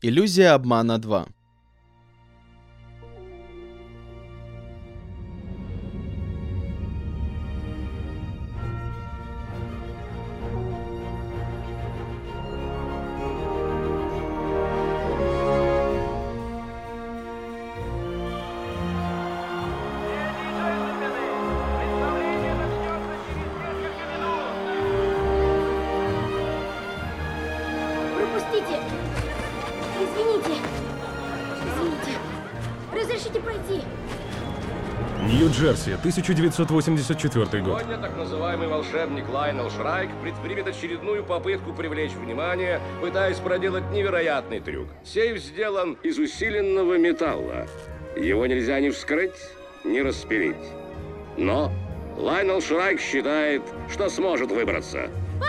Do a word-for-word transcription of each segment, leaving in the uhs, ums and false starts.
Иллюзия обмана два. Пропустите! Извините! Извините! Разрешите пройти! Нью-Джерси, тысяча девятьсот восемьдесят четвёртый год. Сегодня так называемый волшебник Лайонел Шрайк предпримет очередную попытку привлечь внимание, пытаясь проделать невероятный трюк. Сейф сделан из усиленного металла. Его нельзя ни вскрыть, ни распилить. Но Лайонел Шрайк считает, что сможет выбраться.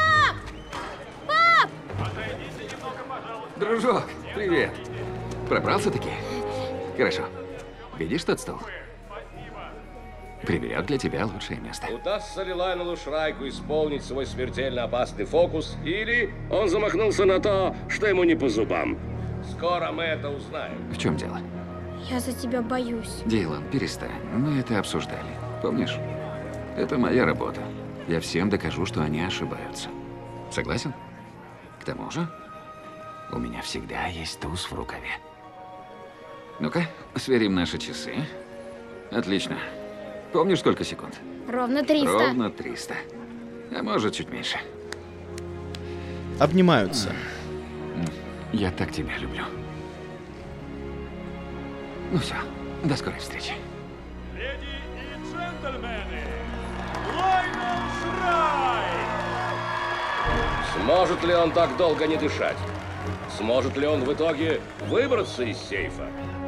Дружок, привет. Пробрался-таки? Хорошо. Видишь тот стол? Приберет для тебя лучшее место. Удастся ли Лайонелу Шрайку исполнить свой смертельно опасный фокус, или он замахнулся на то, что ему не по зубам? Скоро мы это узнаем. В чем дело? Я за тебя боюсь. Дилан, перестань. Мы это обсуждали. Помнишь? Это моя работа. Я всем докажу, что они ошибаются. Согласен? К тому же, у меня всегда есть туз в рукаве. Ну-ка, сверим наши часы. Отлично. Помнишь, сколько секунд? Ровно триста. Ровно триста. А может, чуть меньше. Обнимаются. Я так тебя люблю. Ну все, до скорой встречи. Леди и джентльмены, Лайонел Шрайк! Сможет ли он так долго не дышать? Сможет ли он в итоге выбраться из сейфа?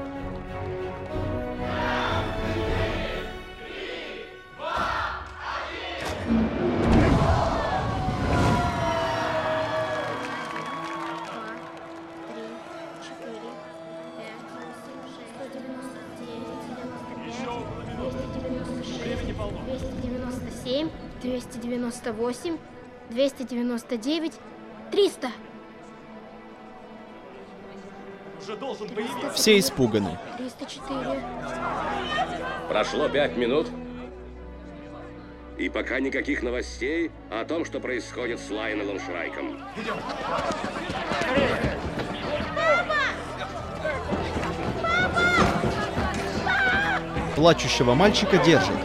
двести девяносто восемь, двести девяносто девять, триста. Уже должен появиться. Все испуганы. триста четыре. Прошло пять минут, и пока никаких новостей о том, что происходит с Лайонелом Шрайком. Плачущего мальчика держат.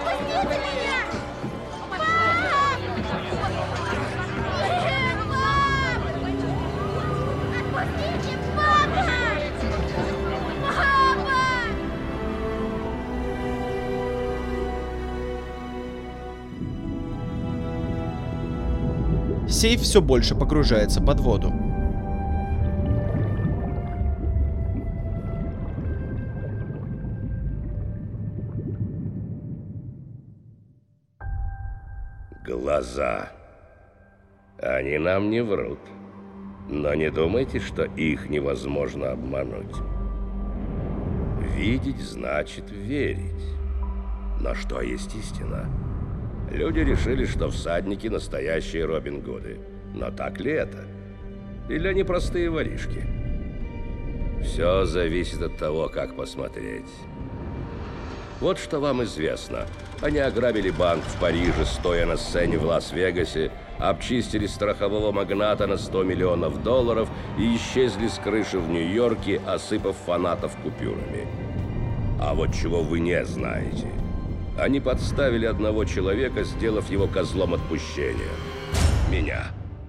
Сейф все больше погружается под воду. Глаза. Они нам не врут. Но не думайте, что их невозможно обмануть. Видеть значит верить. Но что есть истина? Люди решили, что всадники настоящие Робин Гуды. Но так ли это? Или они простые воришки? Все зависит от того, как посмотреть. Вот что вам известно. Они ограбили банк в Париже, стоя на сцене в Лас-Вегасе, обчистили страхового магната на сто миллионов долларов и исчезли с крыши в Нью-Йорке, осыпав фанатов купюрами. А вот чего вы не знаете. Они подставили одного человека, сделав его козлом отпущения. Меня.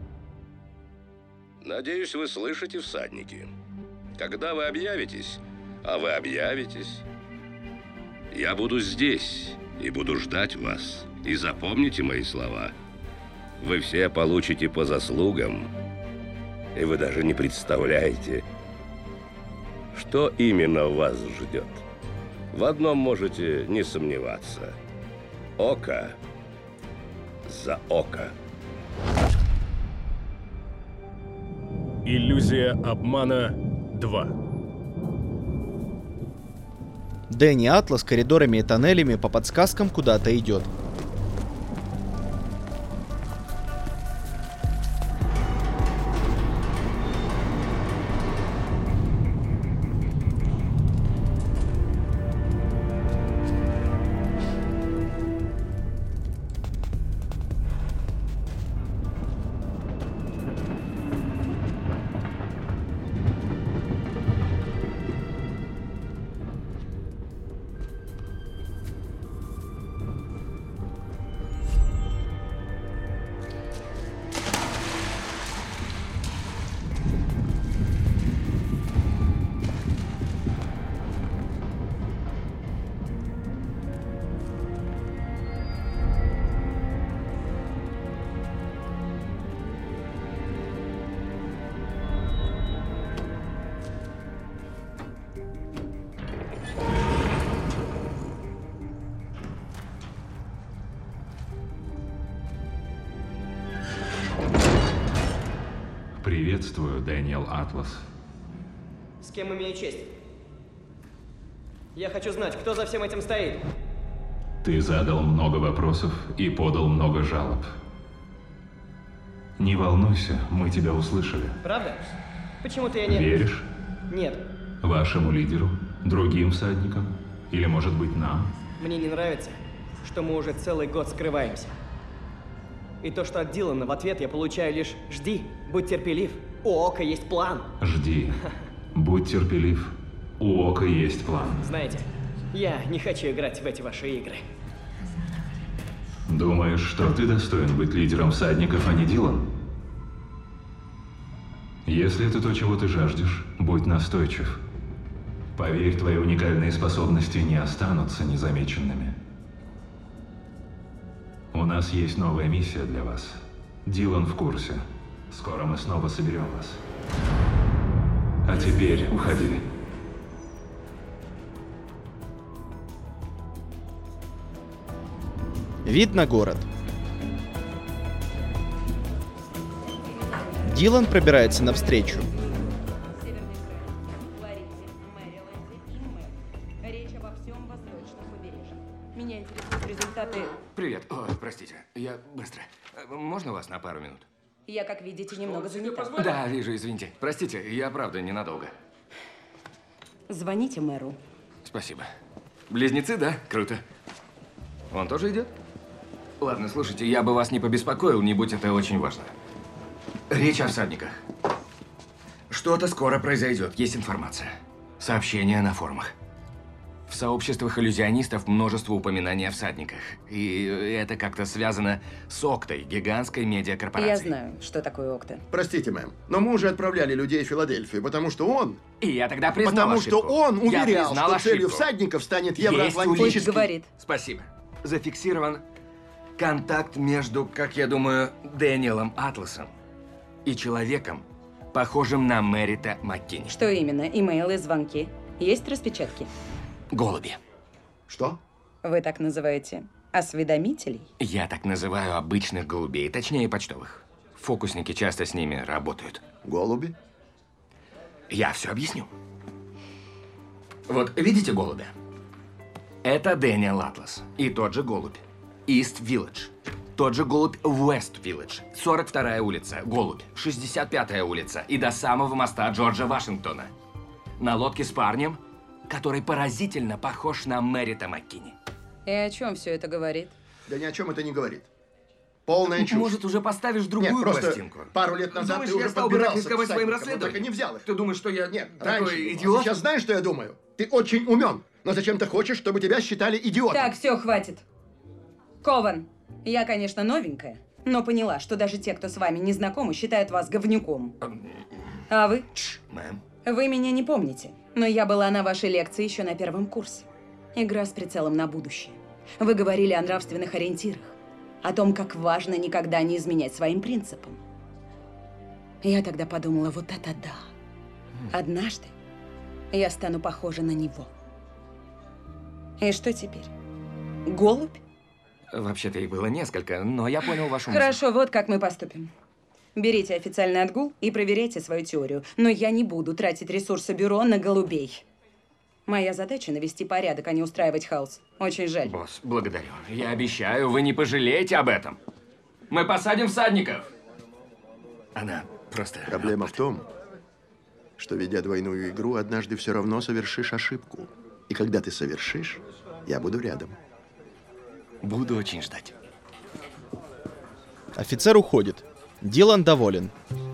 Надеюсь, вы слышите, всадники. Когда вы объявитесь, а вы объявитесь, я буду здесь и буду ждать вас. И запомните мои слова. Вы все получите по заслугам, и вы даже не представляете, что именно вас ждет. В одном можете не сомневаться. Око за око. Иллюзия обмана два. Дэнни Атлас коридорами и тоннелями по подсказкам куда-то идет. Приветствую, Дэниел Атлас. С кем имею честь? Я хочу знать, кто за всем этим стоит. Ты задал много вопросов и подал много жалоб. Не волнуйся, мы тебя услышали. Правда? Почему-то я не... Веришь? Нет. Вашему лидеру? Другим всадникам? Или, может быть, нам? Мне не нравится, что мы уже целый год скрываемся. И то, что от Дилана в ответ я получаю лишь «Жди, будь терпелив, у Ока есть план». Жди. Будь терпелив. У Ока есть план. Знаете, я не хочу играть в эти ваши игры. Думаешь, что ты достоин быть лидером всадников, а не Дилан? Если это то, чего ты жаждешь, будь настойчив. Поверь, твои уникальные способности не останутся незамеченными. У нас есть новая миссия для вас. Дилан в курсе. Скоро мы снова соберем вас. А теперь уходи. Вид на город. Дилан пробирается навстречу. Меня интересуют результаты. Привет. О, простите, я быстро. Можно вас на пару минут? Я, как видите, немного занята. Да, вижу, извините. Простите, я правда ненадолго. Звоните мэру. Спасибо. Близнецы, да? Круто. Он тоже идет? Ладно, слушайте, я бы вас не побеспокоил, не будь это очень важно. Речь о всадниках. Что-то скоро произойдет, есть информация. Сообщения на форумах. В сообществах иллюзионистов множество упоминаний о всадниках. И это как-то связано с Октой, гигантской медиакорпорацией. Я знаю, что такое Окта. Простите, мэм, но мы уже отправляли людей в Филадельфию, потому что он... И я тогда признал Потому ошибку. что он Я уверял, признал что целью ошибку. всадников станет Есть евроатлантический... Пусть говорит. Спасибо. Зафиксирован контакт между, как я думаю, Дэниелом Атласом и человеком, похожим на Мэрита Маккини. Что именно? Имейлы, звонки? Есть распечатки? Голуби. Что? Вы так называете осведомителей? Я так называю обычных голубей, точнее почтовых. Фокусники часто с ними работают. Голуби? Я все объясню. Вот видите голубя? Это Дэниел Атлас. И тот же голубь. East Village. Тот же голубь West Village. сорок вторая улица. Голубь. шестьдесят пятая улица. И до самого моста Джорджа Вашингтона. На лодке с парнем, который поразительно похож на Мэрита Маккини. И о чем все это говорит? Да ни о чем это не говорит. Полная чушь. Может, уже поставишь другую Нет, просто пластинку? пару лет назад Думаешь, ты я уже стал бы так подбирался рисковать к своим всадникам, но расследованием? так и не взял их. Ты думаешь, что я Нет, такой раньше. идиот? А сейчас знаешь, что я думаю? Ты очень умен, но зачем-то хочешь, чтобы тебя считали идиотом. Так, все, хватит. Кован, я, конечно, новенькая, но поняла, что даже те, кто с вами не знакомы, считают вас говнюком. А вы? Тш, мэм. Вы меня не помните, но я была на вашей лекции еще на первом курсе. Игра с прицелом на будущее. Вы говорили о нравственных ориентирах, о том, как важно никогда не изменять своим принципам. Я тогда подумала, вот это да. Однажды я стану похожа на него. И что теперь? Голубь? Вообще-то их было несколько, но я понял вашу мысль. Хорошо, вот как мы поступим. Берите официальный отгул и проверяйте свою теорию. Но я не буду тратить ресурсы бюро на голубей. Моя задача — навести порядок, а не устраивать хаос. Очень жаль. Босс, благодарю. Я обещаю, вы не пожалеете об этом. Мы посадим всадников. Она просто... Проблема в том, что, ведя двойную игру, однажды все равно совершишь ошибку. И когда ты совершишь, я буду рядом. Буду очень ждать. Офицер уходит. Дилан доволен.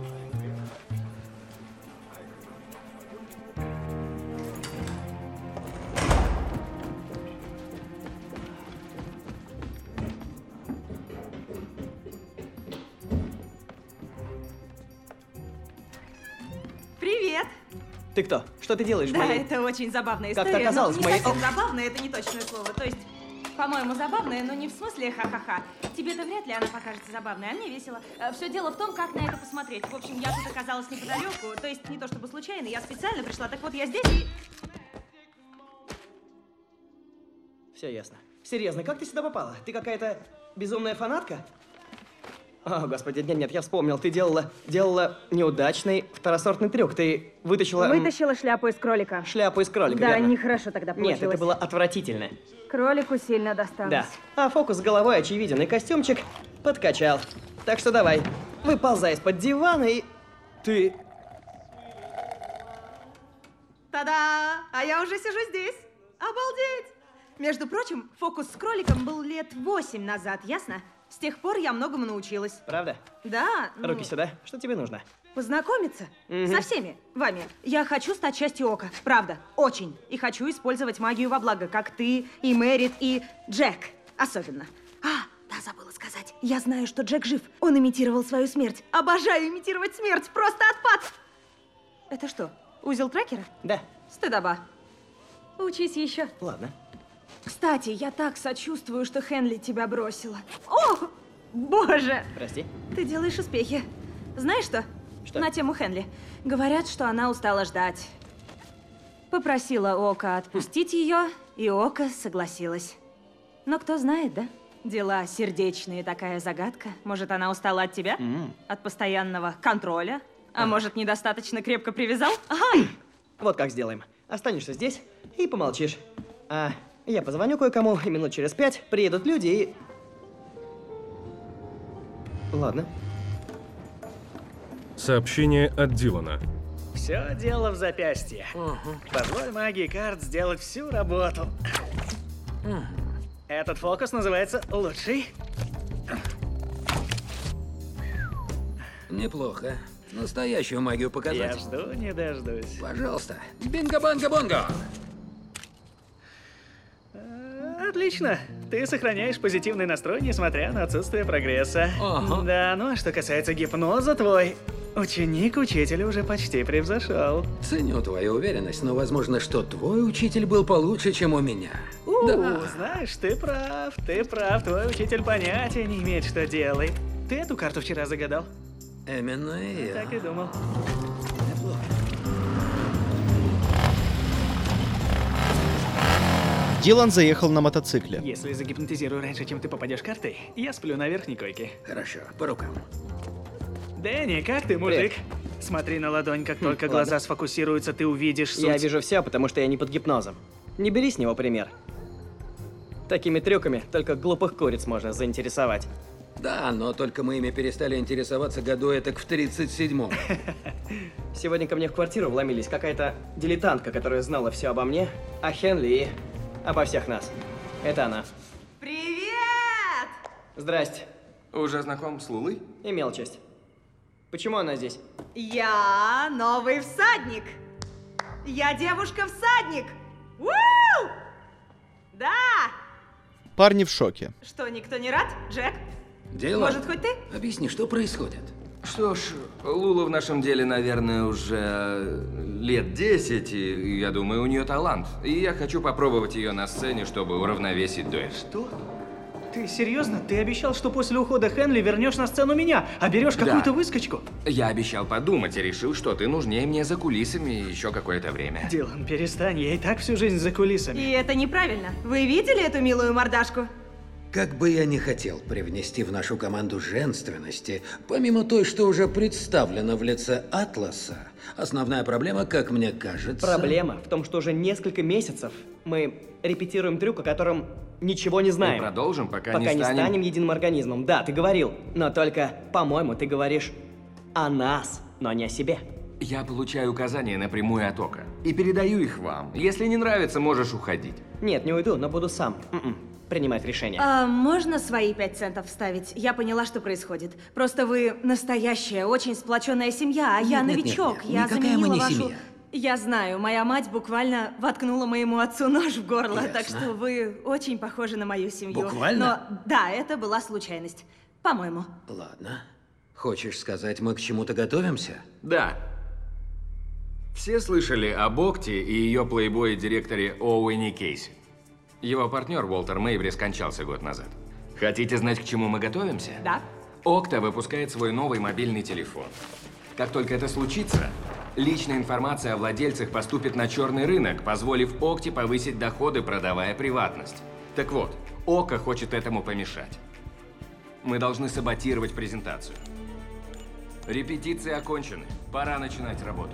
Привет! Ты кто? Что ты делаешь в Да, моей... это очень забавная Как история. ты оказалась но в не моей... совсем забавная, это не точное слово. То есть, по-моему, забавная, но не в смысле ха-ха-ха. Тебе-то вряд ли она покажется забавной, а мне весело. Все дело в том, как на это посмотреть. В общем, я тут оказалась неподалеку. То есть, не то чтобы случайно, я специально пришла. Так вот, я здесь и... Все ясно. Серьезно, как ты сюда попала? Ты какая-то безумная фанатка? О, господи, нет, нет, я вспомнил. Ты делала, делала неудачный второсортный трюк. Ты вытащила... м, Вытащила шляпу из кролика. Шляпу из кролика, Да, верно? нехорошо тогда получилось. Нет, это было отвратительно. Кролику сильно досталось. Да. А фокус с головой очевиден, и костюмчик подкачал. Так что давай, выползай из-под дивана и... Ты... Та-да! А я уже сижу здесь. Обалдеть! Между прочим, фокус с кроликом был лет восемь назад, ясно? С тех пор я многому научилась. Правда? Да. ну, Руки сюда. Что тебе нужно? Познакомиться Мгм. со всеми вами. Я хочу стать частью Ока. Правда, очень. И хочу использовать магию во благо, как ты, и Мэрит, и Джек. Особенно. А, да, забыла сказать. Я знаю, что Джек жив. Он имитировал свою смерть. Обожаю имитировать смерть. Просто отпад. Это что, узел трекера? Да. Стыдоба. Учись еще. Ладно. Кстати, я так сочувствую, что Хенли тебя бросила. О, боже! Прости. Ты делаешь успехи. Знаешь что? Что? На тему Хенли. Говорят, что она устала ждать. Попросила Ока отпустить ее, и Ока согласилась. Но кто знает, да? Дела сердечные, такая загадка. Может, она устала от тебя? М. От постоянного контроля? А может, недостаточно крепко привязал? Ага! Вот как сделаем. Останешься здесь и помолчишь. А я позвоню кое-кому, и минут через пять приедут люди и... Ладно. Сообщение от Дилана. Все дело в запястье. Позволь магии карт сделать всю работу. Этот фокус называется «Лучший». Неплохо. Настоящую магию показать. Я жду, не дождусь. Пожалуйста. Бинго-банго-бонго! Отлично. Ты сохраняешь позитивный настрой, несмотря на отсутствие прогресса. Ага. Да, ну а что касается гипноза, твой ученик учителя уже почти превзошел. Ценю твою уверенность, но возможно, что твой учитель был получше, чем у меня. У, Да. знаешь, ты прав, ты прав. Твой учитель понятия не имеет, что делает. Ты эту карту вчера загадал? Именно и я. Так и думал. Дилан заехал на мотоцикле. Если загипнотизирую раньше, чем ты попадешь картой, я сплю на верхней койке. Хорошо, по рукам. Дэнни, как ты, мужик? Смотри на ладонь, как только ладно. глаза сфокусируются, ты увидишь суть. Я вижу все, потому что я не под гипнозом. Не бери с него пример. Такими трюками только глупых куриц можно заинтересовать. Да, но только мы ими перестали интересоваться году этак в тридцать седьмом. Сегодня ко мне в квартиру вломились какая-то дилетантка, которая знала все обо мне, о Хенли и обо всех нас. Это она. Привет! Здрасте. Уже знаком с Лулой? Имел честь. Почему она здесь? Я новый всадник. Я девушка-всадник. Уу! Да! Парни в шоке. Что, никто не рад, Джек? Дело? Может, хоть ты? Объясни, что происходит? Что ж, Лула в нашем деле, наверное, уже лет десять, и я думаю, у нее талант. И я хочу попробовать ее на сцене, чтобы уравновесить дуэт. Что? Ты серьезно? Ты обещал, что после ухода Хенли вернешь на сцену меня, а берешь Да. какую-то выскочку? Я обещал подумать и решил, что ты нужнее мне за кулисами еще какое-то время. Дилан, перестань, я и так всю жизнь за кулисами. И это неправильно. Вы видели эту милую мордашку? Как бы я ни хотел привнести в нашу команду женственности, помимо той, что уже представлена в лице Атласа, основная проблема, как мне кажется... Проблема в том, что уже несколько месяцев мы репетируем трюк, о котором ничего не знаем. Мы продолжим, пока, Пока не не станем... станем единым организмом. Да, ты говорил. Но только, по-моему, ты говоришь о нас, но не о себе. Я получаю указания напрямую от Ока и передаю их вам. Если не нравится, можешь уходить. Нет, не уйду, но буду сам м-м, принимать решение. А можно свои пять центов вставить? Я поняла, что происходит. Просто вы настоящая, очень сплоченная семья, а я Нет, нет, новичок. нет, нет. Я Никакая заменила мы не вашу. семья. Я знаю, моя мать буквально воткнула моему отцу нож в горло, Ясно. так что вы очень похожи на мою семью. Буквально? Но да, это была случайность. По-моему. Ладно. Хочешь сказать, мы к чему-то готовимся? Да. Все слышали об Окте и ее плейбое-директоре Оуэне Кейси. Его партнер Уолтер Мейбри скончался год назад. Хотите знать, к чему мы готовимся? Да. Окта выпускает свой новый мобильный телефон. Как только это случится, личная информация о владельцах поступит на черный рынок, позволив Окте повысить доходы, продавая приватность. Так вот, Ока хочет этому помешать. Мы должны саботировать презентацию. Репетиции окончены. Пора начинать работу.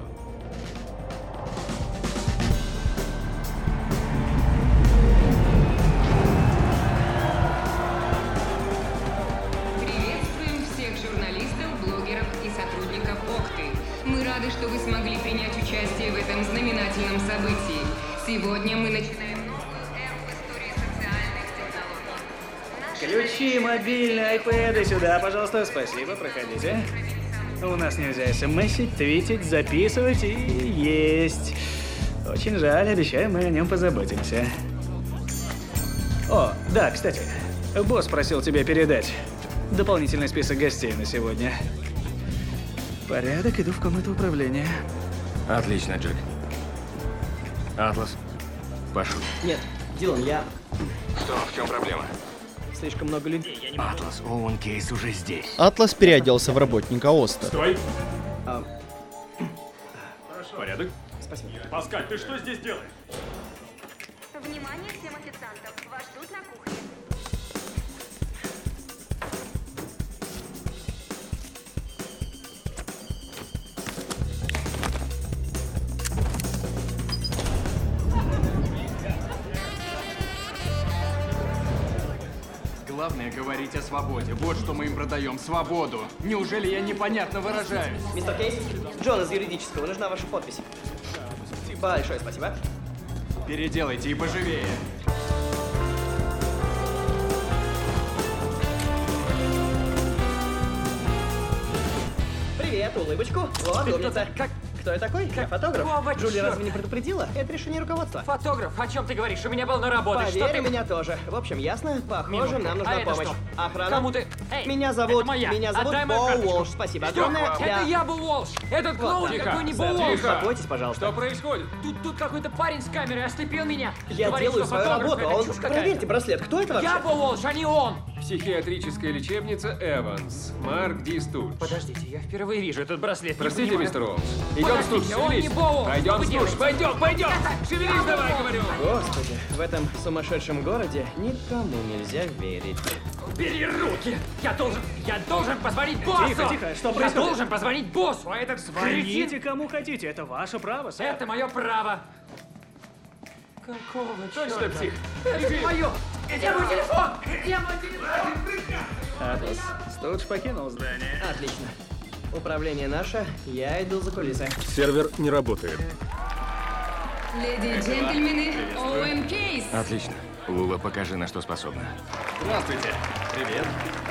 Приветствуем всех журналистов, блогеров и сотрудников Окты. Мы рады, что вы смогли принять участие в этом знаменательном событии. Сегодня мы начинаем новую эру в истории социальных технологий. Ключи, мобильные, айпэды сюда, пожалуйста. Спасибо, проходите. У нас нельзя смсить, твитить, записывать и есть. Очень жаль, обещаю, мы о нем позаботимся. О, да, кстати, босс просил тебе передать дополнительный список гостей на сегодня. Порядок, иду в комнату управления. Отлично, Джек. Атлас, пошел. Нет, Дилан, я... Что, в чем проблема? Слишком много людей, я не могу. Атлас, Оуэн Кейс уже здесь. Атлас переоделся в работника Оста. Стой! А... Порядок? Спасибо. Паскаль, ты что здесь делаешь? Внимание всем официантам, вас ждут на кухне. Главное говорить о свободе. Вот что мы им продаем. Свободу. Неужели я непонятно выражаюсь? Мистер Кейс, Джон из юридического, нужна ваша подпись. Большое спасибо. Переделайте и поживее. Привет, улыбочку. Вот, умница. Как? Кто я такой? Я фотограф. Какого Джулия черта? разве не предупредила? Это решение руководства. Фотограф, о чем ты говоришь? У меня полно работы. Поверь, Что ты... у меня тоже. В общем, ясно? Похоже, Минутку. нам нужна А это помощь. что? Охрана. Кому ты? Эй, Меня зовут... это моя. Меня зовут Отдай мою Бо карточку. Уолш. Спасибо Что? огромное. Это Я... я Бо Уолш. Этот клоун Вот, никакой не Бо Тихо. Уолш. Успокойтесь, пожалуйста. Что происходит? Тут, тут какой-то парень с камерой ослепил меня. Я Говорит, делаю что свою фотограф, работу, это а он... чушь какая-то. Проверьте браслет. Кто это вообще? Я Бо Уолш, а не он. Психиатрическая лечебница Эванс. Марк Ди Стуч. Подождите, я впервые вижу этот браслет. Простите, Не мистер понимаю. Уолш. Идем, Стуч, Подождите, он шевелись. не Бо Уолш. Пойдем, Что вы Стуч, делаете? пойдем, пойдем. Это- Шевелись Я давай, Бо Уолш. говорю. Господи, в этом сумасшедшем городе никому нельзя верить. Бери руки! Я должен, я должен позвонить боссу! Тихо, тихо, что Я происходит? должен позвонить боссу, а этот Звоните кретин... кому хотите, это ваше право, сэр. Это мое право. Какого Точно, черта? псих. Это мое! Где мой телефон? Где мой телефон? Атлас, Студж покинул здание. Отлично. Управление наше, я иду за кулисы. Сервер не работает. Леди и джентльмены, Оуэн Кейс. Отлично. Лула, покажи, на что способна. Здравствуйте. Привет.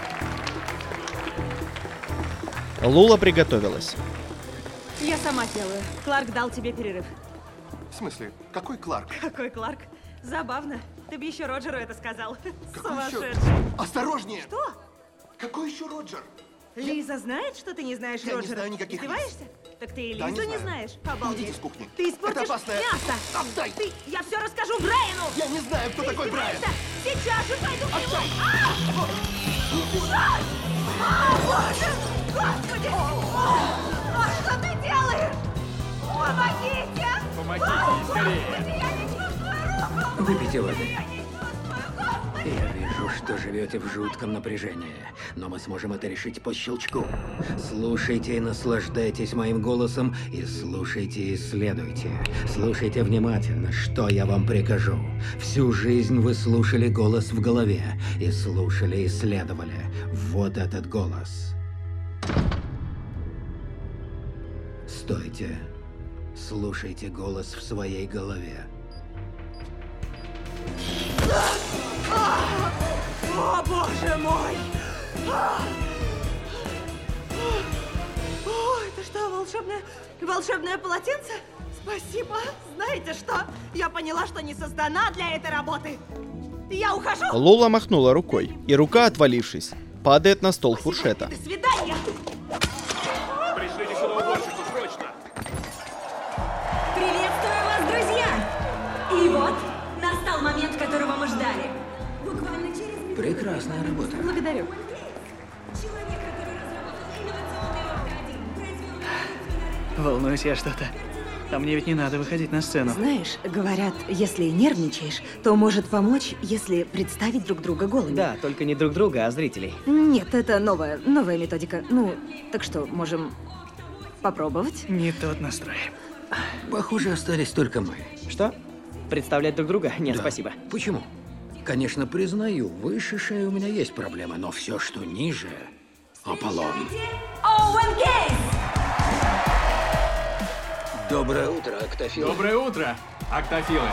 Лула приготовилась. Я сама делаю. Кларк дал тебе перерыв. В смысле? Какой Кларк? Какой Кларк? Забавно. Ты бы еще Роджеру это сказал. Какой еще? Сумасшедший. Осторожнее! Что? Какой еще Роджер? Лиза знает, что ты не знаешь Я не Роджера? знаю никаких Лиз. Издеваешься? Так ты и Да, не Лизу не, знаю. знаешь? Обалдеть. Уйдите с кухни. Ты испортишь Это опасное. мясо. Отдай. Ты, я все расскажу Брайану. Я не знаю, кто Ты такой Брайан. издеваешься? Сейчас же пойду к нему. А! Ужас! А, боже! Господи! А, что ты делаешь? Помогите! Помогите, скорее. Господи, я не чувствую руку! Выпейте воды. Я вижу, что живете в жутком напряжении, но мы сможем это решить по щелчку. Слушайте и наслаждайтесь моим голосом, и слушайте и исследуйте. Слушайте внимательно, что я вам прикажу. Всю жизнь вы слушали голос в голове, и слушали и исследовали. Вот этот голос. Стойте. Слушайте голос в своей голове. О, боже мой! О, это что, волшебное, волшебное полотенце? Спасибо. Знаете что? Я поняла, что не создана для этой работы. Я ухожу. Лула махнула рукой, и рука, отвалившись, падает на стол фуршета. До свидания. Пришлите сюда уборщицу, срочно. Приветствую вас, друзья! И вот, настал момент, которого мы ждали. Буквально через минуту. Прекрасная работа. Благодарю. Человек, который разработал инновационный Окта один, произвел Волнуюсь я что-то. национальный А мне ведь не надо выходить на сцену. Знаешь, говорят, если нервничаешь, то может помочь, если представить друг друга голыми. Да, только не друг друга, а зрителей. Нет, это новая, новая методика. Ну, так что, можем попробовать? Не тот настрой. Похоже, остались только мы. Что? Представлять друг друга? Нет, Да. спасибо. Почему? Конечно, признаю, выше шеи у меня есть проблемы, но все, что ниже... Аполлон. Оуэн Кейс! Доброе утро, Октофил. Доброе утро, Октофилы.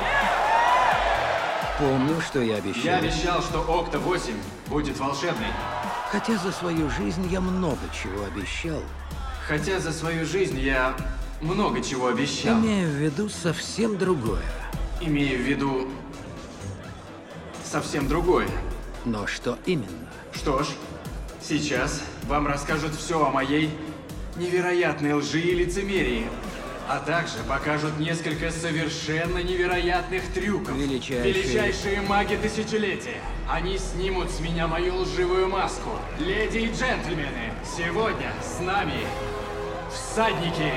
Помню, что я обещал. Я обещал, что Окта восемь будет волшебной. Хотя за свою жизнь я много чего обещал. Хотя за свою жизнь я много чего обещал. Имею в виду совсем другое. Имею в виду совсем другое. Но что именно? Что ж, сейчас вам расскажут все о моей невероятной лжи и лицемерии, а также покажут несколько совершенно невероятных трюков. Величайшие... Величайшие маги тысячелетия. Они снимут с меня мою лживую маску. Леди и джентльмены, сегодня с нами всадники.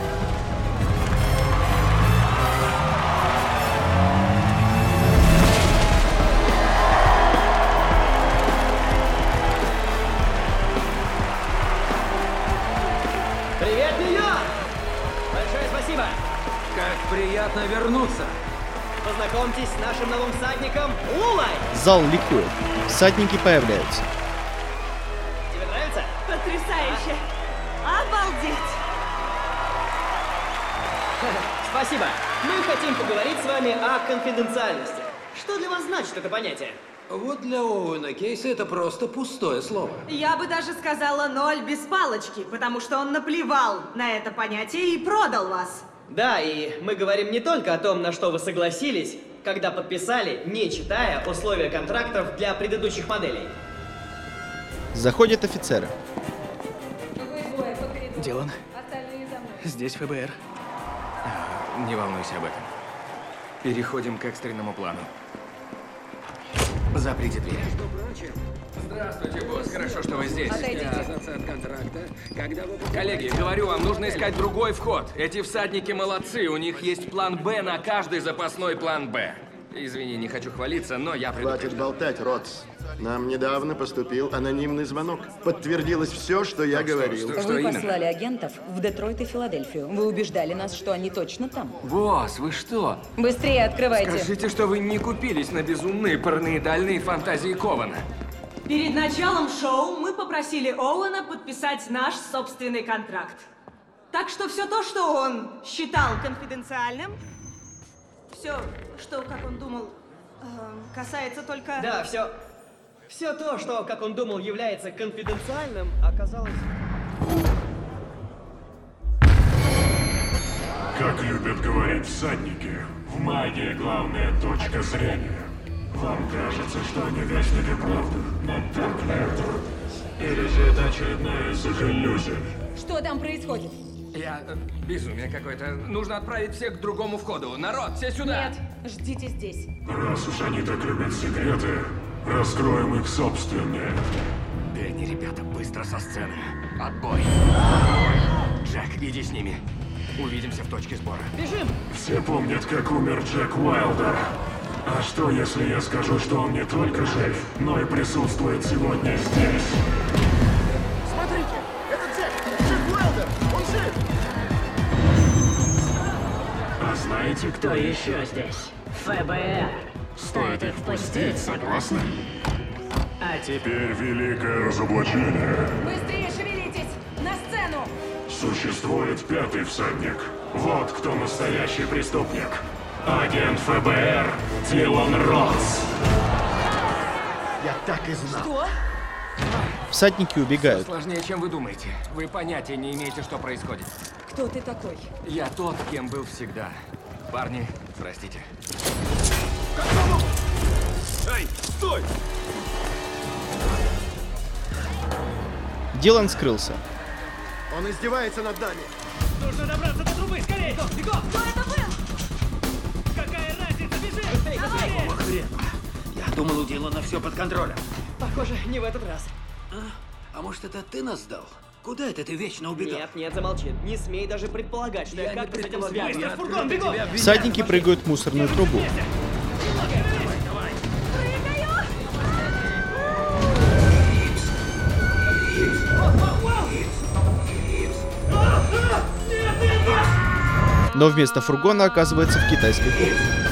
Привет, Нью-Йорк! Большое спасибо! Как приятно вернуться! Познакомьтесь с нашим новым всадником Лулай! Зал ликует. Всадники появляются. Тебе нравится? Потрясающе! Обалдеть! Спасибо. Мы хотим поговорить с вами о конфиденциальности. Что для вас значит это понятие? Вот для Оуэна Кейса это просто пустое слово. Я бы даже сказала ноль без палочки, потому что он наплевал на это понятие и продал вас. Да, и мы говорим не только о том, на что вы согласились, когда подписали, не читая условия контрактов для предыдущих моделей. Заходят офицеры. Дилан, здесь ФБР. Не волнуйся об этом. Переходим к экстренному плану. Заприте дверь. Здравствуйте, босс. Хорошо, что вы здесь. Отказаться от контракта, когда вы... Коллеги, говорю вам, нужно искать другой вход. Эти всадники молодцы, у них есть план Б на каждый запасной план Б. Извини, не хочу хвалиться, но я предупреждал. Хватит болтать, Ротс. Нам недавно поступил анонимный звонок. Подтвердилось все, что я говорил. что- что Вы именно? послали агентов в Детройт и Филадельфию. Вы убеждали нас, что они точно там. Босс, вы что? Быстрее открывайте. Скажите, что вы не купились на безумные параноидальные фантазии Кована. Перед началом шоу мы попросили Оуэна подписать наш собственный контракт. Так что все то, что он считал конфиденциальным, все, что, как он думал, эм, касается только... Да, все. Все то, что, как он думал, является конфиденциальным, оказалось... Как любят говорить всадники, в магии главная точка зрения. Вам кажется, что они выяснили правду, но так ли это? Или же это очередная из их иллюзий? Что там происходит? Я... э, безумие какое-то. Нужно отправить всех к другому входу. Народ, все сюда! Нет, ждите здесь. Раз уж они так любят секреты, раскроем их собственные. Бенни, ребята, быстро со сцены. Отбой. Джек, иди с ними. Увидимся в точке сбора. Бежим! Все помнят, как умер Джек Уайлдер. А что, если я скажу, что он не только жив, но и присутствует сегодня здесь? Смотрите, это Джек! Джек Уайлдер! Он жив! А знаете, кто еще? здесь? ФБР. Стоит их впустить, согласны? А теперь великое разоблачение. Быстрее шевелитесь! На сцену! Существует пятый всадник. Вот кто настоящий преступник. Агент ФБР Дилан Ротс. Я так и знал. Что? Всадники убегают. Сложнее, чем вы думаете. Вы понятия не имеете, что происходит. Кто ты такой? Я тот, кем был всегда. Парни, простите. Эй, стой! Дилан скрылся. Он издевается над нами. Нужно добраться до трубы, скорее! Бегом, бегом! Кто это был? Какая разница, бежим! Давай! Какого хрена? Я думал, у Дилана все под контролем. Похоже, не в этот раз. А, а может, это ты нас сдал? Куда это ты вечно убегал? Нет, нет, замолчи. Не смей даже предполагать, что я, я как-то с этим связан. Я фургон, бегом! Всадники прыгают в мусорную трубу. Но вместо фургона оказывается в китайской кухне.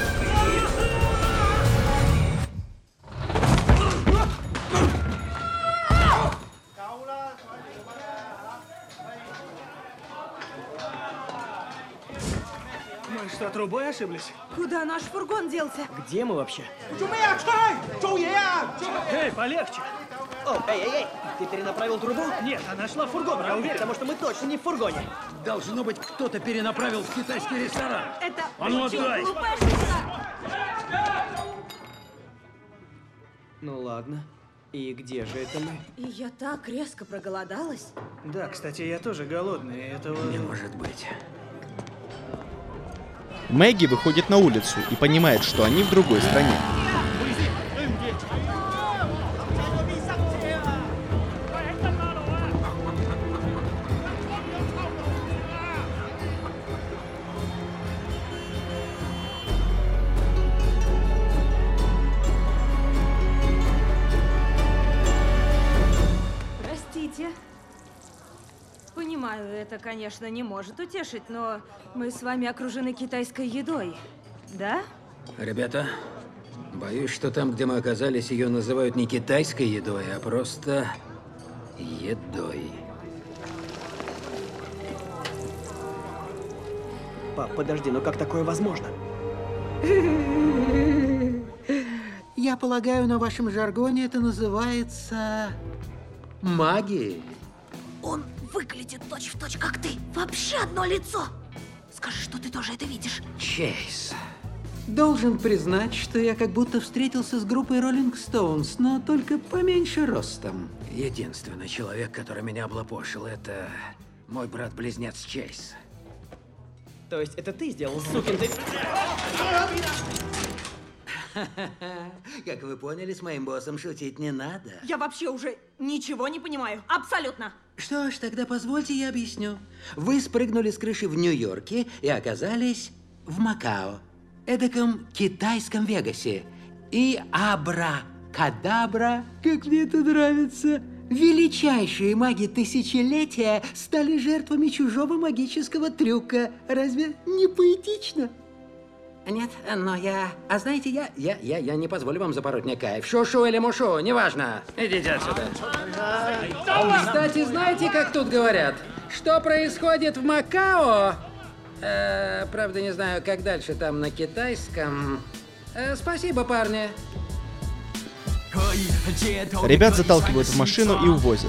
Мы что, трубой ошиблись? Куда наш фургон делся? Где мы вообще? Эй, полегче! О, эй, эй, эй! Ты перенаправил трубу? Нет, она шла в фургон, я уверен. Потому что мы точно не в фургоне. Должно быть, кто-то перенаправил в китайский ресторан. Это А ну, чё, отдай! глупая шутка? Ну ладно. И где же это мы? И я так резко проголодалась. Да, кстати, я тоже голодный. Этого... Не может быть. Мэгги выходит на улицу и понимает, что они в другой стране. Простите. Понимаю, это, конечно, не может утешить, но мы с вами окружены китайской едой, да? Ребята, боюсь, что там, где мы оказались, ее называют не китайской едой, а просто едой. Пап, подожди, но как такое возможно? Я полагаю, на вашем жаргоне это называется магией. Он выглядит точь-в-точь, как ты. Вообще одно лицо. Скажи, что ты тоже это видишь. Чейз. Должен признать, что я как будто встретился с группой Rolling Stones, но только поменьше ростом. Единственный человек, который меня облапошил, это мой брат-близнец Чейз. То есть это ты сделал, сукин ты? Как вы поняли, с моим боссом шутить не надо. Я вообще уже ничего не понимаю. Абсолютно. Что ж, тогда позвольте я объясню. Вы спрыгнули с крыши в Нью-Йорке и оказались в Макао, эдаком китайском Вегасе. И абракадабра, как мне это нравится, величайшие маги тысячелетия стали жертвами чужого магического трюка. Разве не поэтично? Нет, но я... А знаете, я... Я, я, я не позволю вам запороть мне кайф. Шушу или мушу, неважно. Идите отсюда. Кстати, знаете, как тут говорят? Что происходит в Макао? Э, правда, не знаю, как дальше там на китайском. Э, спасибо, парни. Ребят заталкивают в машину и увозят.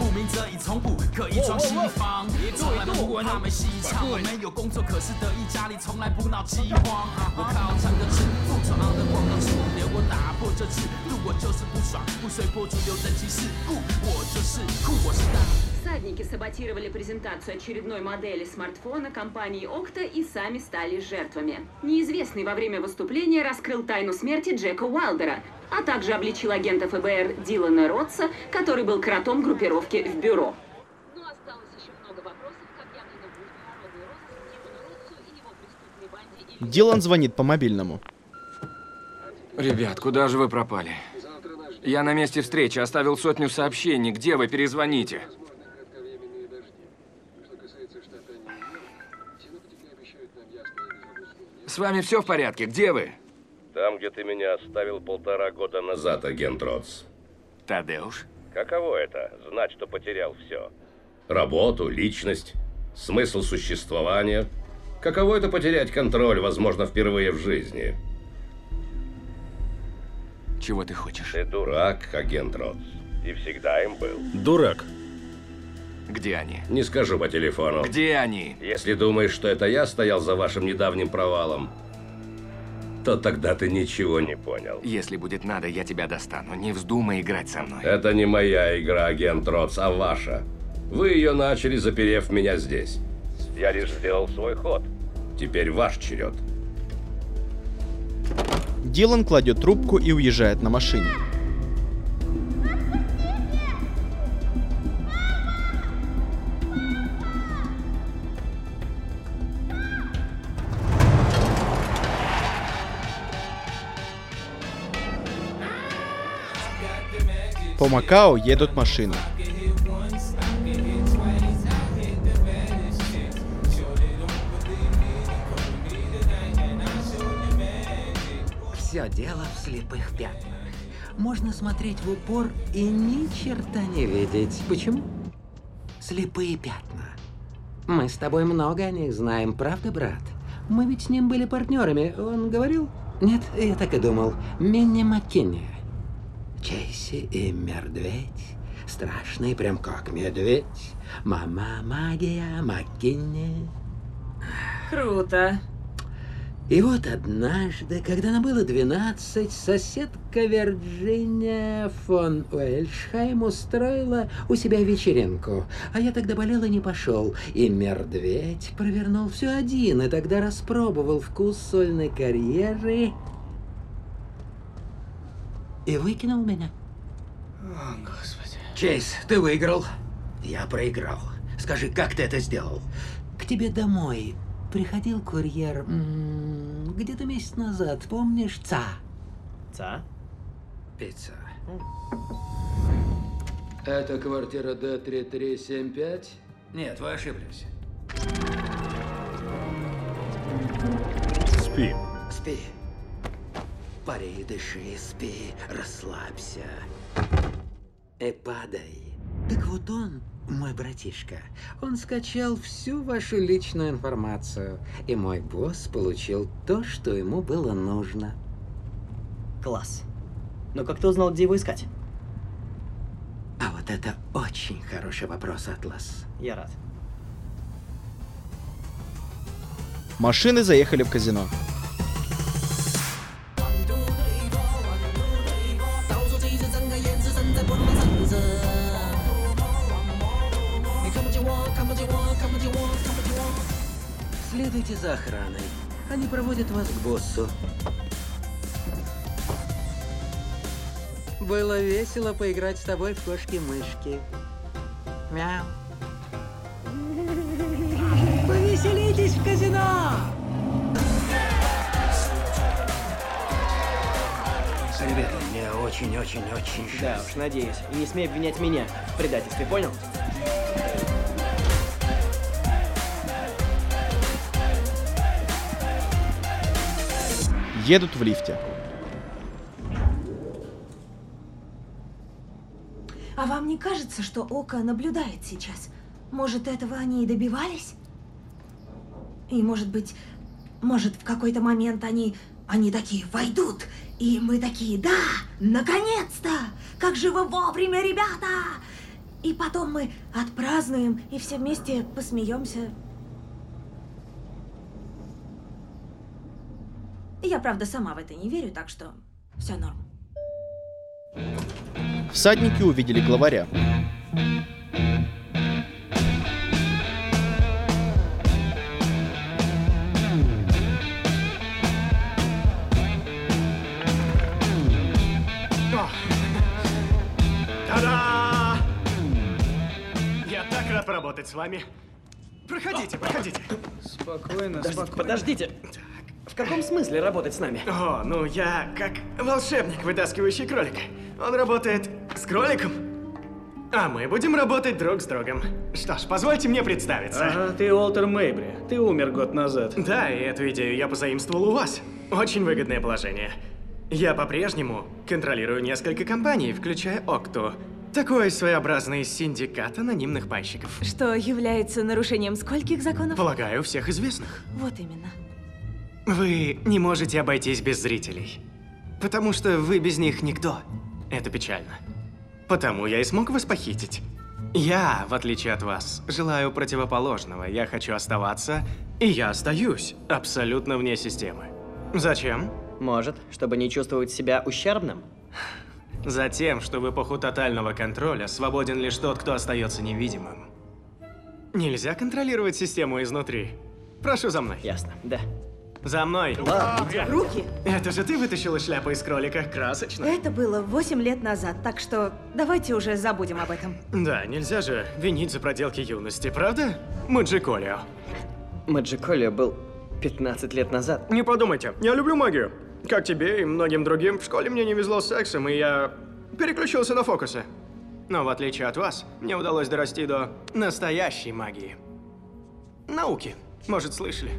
Всадники саботировали презентацию очередной модели смартфона компании Okta и сами стали жертвами. Неизвестный во время выступления раскрыл тайну смерти Джека Уайлдера, а также обличил агента ФБР Дилана Ротса, который был кротом группировки в бюро. Но осталось еще много вопросов к объявленному международный розыск Дилану Ротсу и его преступной банде. Дилан звонит по мобильному. Ребят, куда же вы пропали? Я на месте встречи, оставил сотню сообщений. Где вы? Перезвоните. С вами все в порядке? Где вы? Там, где ты меня оставил полтора года назад, агент Ротс. Тадеуш? Каково это, знать, что потерял все? Работу, личность, смысл существования. Каково это потерять контроль, возможно, впервые в жизни? Чего ты хочешь? Ты дурак, агент Ротс. И всегда им был. Дурак. Где они? Не скажу по телефону. Где они? Если думаешь, что это я стоял за вашим недавним провалом, то тогда ты ничего не понял. Если будет надо, я тебя достану. Не вздумай играть со мной. Это не моя игра, агент Ротс, а ваша. Вы ее начали, заперев меня здесь. Я лишь сделал свой ход. Теперь ваш черед. Дилан кладет трубку и уезжает на машине. По Макао едут машины. Все дело в слепых пятнах. Можно смотреть в упор и ни черта не видеть. Почему? Слепые пятна. Мы с тобой много о них знаем, правда, брат? Мы ведь с ним были партнерами. Он говорил? Нет, я так и думал. Минни Маккинни. Чейси и Медведь. Страшный, прям как медведь. Мама магия Маккинни. Круто. И вот однажды, когда нам было двенадцать, соседка Вирджиния фон Уэльшхайм устроила у себя вечеринку. А я тогда болел и не пошел. И Медведь провернул все один, и тогда распробовал вкус сольной карьеры и выкинул меня. О, Господи. Чейз, ты выиграл. Я проиграл. Скажи, как ты это сделал? К тебе домой приходил курьер м-м, где-то месяц назад, помнишь, Ца? Ца? Пицца. Это квартира Д три три семь пять? Нет, вы ошиблись. Спи. Спи. Пари, дыши, спи, расслабься. И падай. Так вот он, мой братишка, он скачал всю вашу личную информацию, и мой босс получил то, что ему было нужно. Класс. Но как ты узнал, где его искать? А вот это очень хороший вопрос, Атлас. Я рад. Машины заехали в казино. Следуйте за охраной. Они проводят вас к боссу. Было весело поиграть с тобой в кошки-мышки. Мяу. Повеселитесь в казино! Ребята, мне очень-очень-очень жаль. Да уж, надеюсь. И не смей обвинять меня в предательстве, понял? Едут в лифте. А вам не кажется, что Око наблюдает сейчас? Может, этого они и добивались? И может быть, может в какой-то момент они, они такие войдут, и мы такие, да, наконец-то! Как же вы вовремя, ребята! И потом мы отпразднуем и все вместе посмеемся. Я, правда, сама в это не верю, так что все норм. Всадники увидели главаря. Та-да! Я так рад поработать с вами. Проходите, проходите. Спокойно, Подождите, спокойно. подождите. В каком смысле работать с нами? О, ну я как волшебник, вытаскивающий кролика. Он работает с кроликом, а мы будем работать друг с другом. Что ж, позвольте мне представиться. Ага, ты Уолтер Мейбри. Ты умер год назад. Да, и эту идею я позаимствовал у вас. Очень выгодное положение. Я по-прежнему контролирую несколько компаний, включая Окту. Такой своеобразный синдикат анонимных пайщиков. Что является нарушением скольких законов? Полагаю, всех известных. Вот именно. Вы не можете обойтись без зрителей. Потому что вы без них никто. Это печально. Потому я и смог вас похитить. Я, в отличие от вас, желаю противоположного. Я хочу оставаться, и я остаюсь абсолютно вне системы. Зачем? Может, чтобы не чувствовать себя ущербным? Затем, что в эпоху тотального контроля свободен лишь тот, кто остается невидимым. Нельзя контролировать систему изнутри. Прошу за мной. Ясно, да. За мной. Ладно, идем. Руки! Это же ты вытащила шляпу из кролика. Красочно. Это было восемь лет назад, так что давайте уже забудем об этом. Да, нельзя же винить за проделки юности, правда? Маджиколио. Маджиколио был пятнадцать лет назад. Не подумайте, я люблю магию. Как тебе и многим другим, в школе мне не везло с сексом, и я переключился на фокусы. Но в отличие от вас, мне удалось дорасти до настоящей магии. Науки, может, слышали?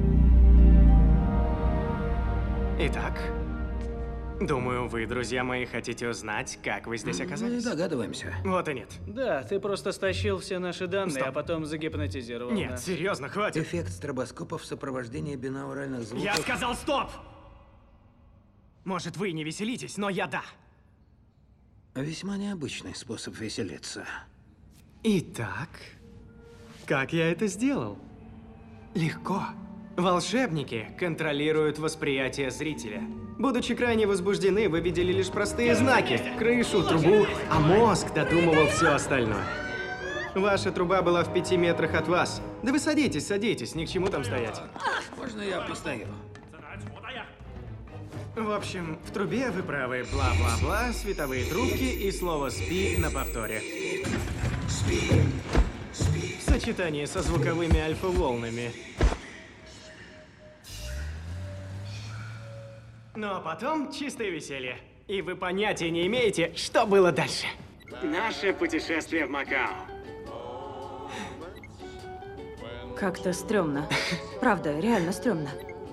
Итак, думаю, вы, друзья мои, хотите узнать, как вы здесь оказались? Мы догадываемся. Вот и нет. Да, ты просто стащил все наши данные, Стоп. а потом загипнотизировал Нет, нас. серьезно, хватит. Эффект стробоскопа в сопровождении бинауральных звуков. Я сказал стоп! Может, вы не веселитесь, но я да. Весьма необычный способ веселиться. Итак, как я это сделал? Легко. Волшебники контролируют восприятие зрителя. Будучи крайне возбуждены, вы видели лишь простые знаки, крышу, трубу, а мозг додумывал все остальное. Ваша труба была в пяти метрах от вас. Да вы садитесь, садитесь, ни к чему там стоять. Можно я постою? В общем, в трубе вы правы. Бла-бла-бла, световые трубки и слово «спи» на повторе. В сочетании со звуковыми альфа-волнами. Ну а потом чистое веселье. И вы понятия не имеете, что было дальше. Наше путешествие в Макао. Как-то стрёмно. Правда, реально стрёмно.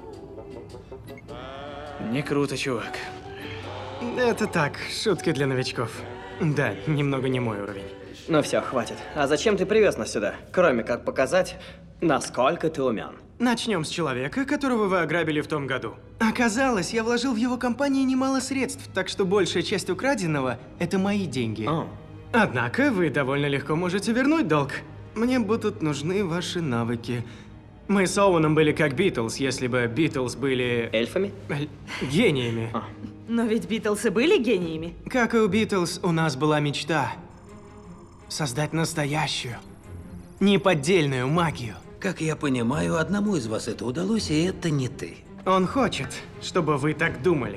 Не круто, чувак. Это так, шутки для новичков. Да, немного не мой уровень. Ну все, хватит. А зачем ты привез нас сюда? Кроме как показать, насколько ты умен. Начнем с человека, которого вы ограбили в том году. Оказалось, я вложил в его компанию немало средств, так что большая часть украденного – это мои деньги. О. Однако вы довольно легко можете вернуть долг. Мне будут нужны ваши навыки. Мы с Оуэном были как Битлз, если бы Битлз были... Эльфами? Эль... Гениями. А. Но ведь Битлсы были гениями. Как и у Битлз, у нас была мечта. Создать настоящую, неподдельную магию. Как я понимаю, одному из вас это удалось, и это не ты. Он хочет, чтобы вы так думали.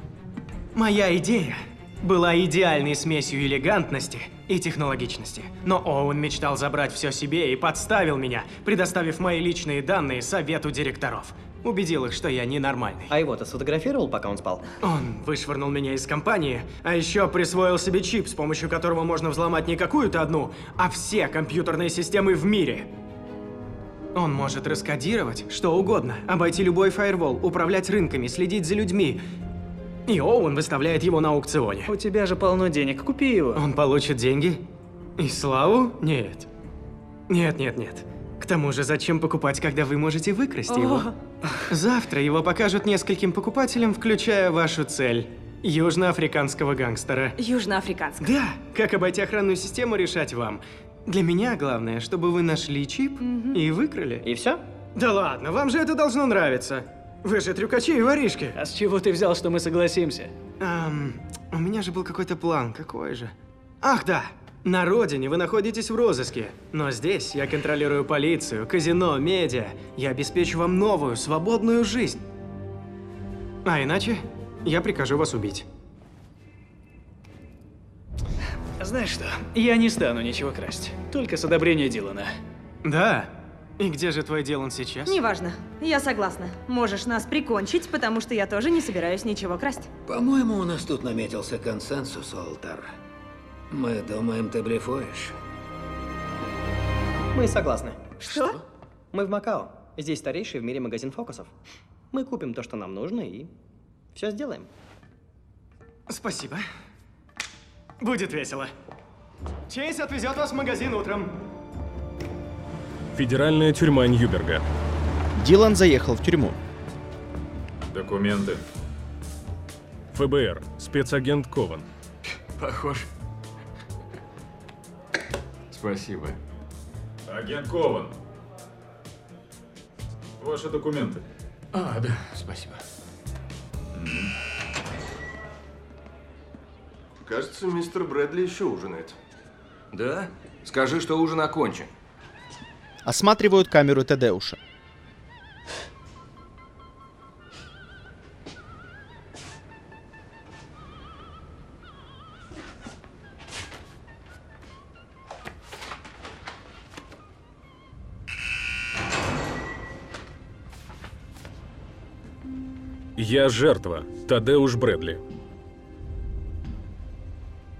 Моя идея была идеальной смесью элегантности и технологичности. Но Оуэн мечтал забрать все себе и подставил меня, предоставив мои личные данные совету директоров. Убедил их, что я ненормальный. А его ты сфотографировал, пока он спал? Он вышвырнул меня из компании, а еще присвоил себе чип, с помощью которого можно взломать не какую-то одну, а все компьютерные системы в мире. Он может раскодировать что угодно, обойти любой фаервол, управлять рынками, следить за людьми. И Оуэн выставляет его на аукционе. У тебя же полно денег, купи его. Он получит деньги? И славу? Нет. Нет, нет, нет. К тому же, зачем покупать, когда вы можете выкрасть его? Завтра его покажут нескольким покупателям, включая вашу цель. Южноафриканского гангстера. Южноафриканского? Да. Как обойти охранную систему, решать вам. Для меня главное, чтобы вы нашли чип mm-hmm. и выкрали. И все? Да ладно, вам же это должно нравиться. Вы же трюкачи и воришки. А с чего ты взял, что мы согласимся? Эм, у меня же был какой-то план. Какой же? Ах, да. На родине вы находитесь в розыске. Но здесь я контролирую полицию, казино, медиа. Я обеспечу вам новую, свободную жизнь. А иначе я прикажу вас убить. Знаешь что, я не стану ничего красть. Только с одобрения Дилана. Да? И где же твой Дилан сейчас? Неважно. Я согласна. Можешь нас прикончить, потому что я тоже не собираюсь ничего красть. По-моему, у нас тут наметился консенсус, Уолтер. Мы думаем, ты блефуешь. Мы согласны. Что? Что? Мы в Макао. Здесь старейший в мире магазин фокусов. Мы купим то, что нам нужно, и все сделаем. Спасибо. Будет весело. Чейз отвезет вас в магазин утром. Федеральная тюрьма Ньюберга. Дилан заехал в тюрьму. Документы. ФБР. Спецагент Кован. Похож. Спасибо. Агент Кован. Ваши документы. А, да, спасибо. Кажется, мистер Брэдли еще ужинает. Да? Скажи, что ужин окончен. Осматривают камеру Тадеуша. Я жертва. Тадеуш Брэдли.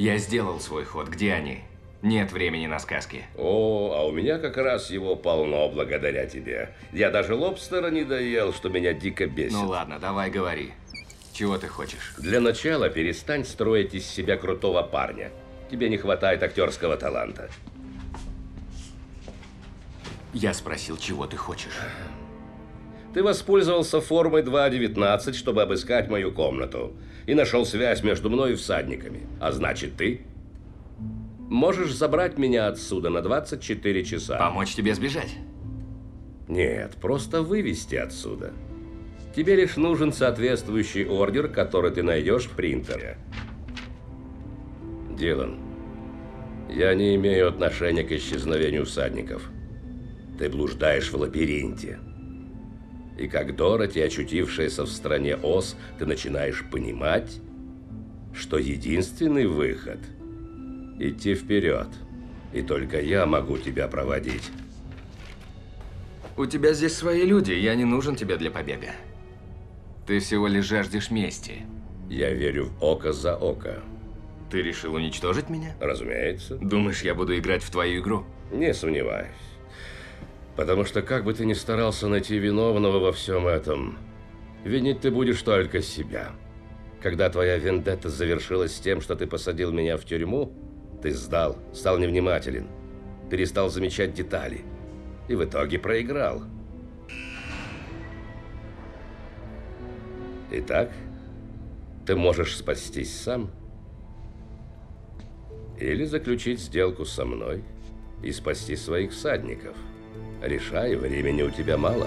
Я сделал свой ход. Где они? Нет времени на сказки. О, а у меня как раз его полно благодаря тебе. Я даже лобстера не доел, что меня дико бесит. Ну ладно, давай говори. Чего ты хочешь? Для начала перестань строить из себя крутого парня. Тебе не хватает актерского таланта. Я спросил, чего ты хочешь. Ты воспользовался формой два девятнадцать, чтобы обыскать мою комнату. И нашел связь между мной и всадниками. А значит, ты можешь забрать меня отсюда на двадцать четыре часа. Помочь тебе сбежать? Нет, просто вывести отсюда. Тебе лишь нужен соответствующий ордер, который ты найдешь в принтере. Дилан, я не имею отношения к исчезновению всадников. Ты блуждаешь в лабиринте. И как Дороти, очутившаяся в стране Оз, ты начинаешь понимать, что единственный выход – идти вперед. И только я могу тебя проводить. У тебя здесь свои люди, я не нужен тебе для побега. Ты всего лишь жаждешь мести. Я верю в око за око. Ты решил уничтожить меня? Разумеется. Думаешь, я буду играть в твою игру? Не сомневаюсь. Потому что как бы ты ни старался найти виновного во всем этом, винить ты будешь только себя. Когда твоя вендетта завершилась тем, что ты посадил меня в тюрьму, ты сдал, стал невнимателен, перестал замечать детали и в итоге проиграл. Итак, ты можешь спастись сам или заключить сделку со мной и спасти своих всадников. Решай, времени у тебя мало.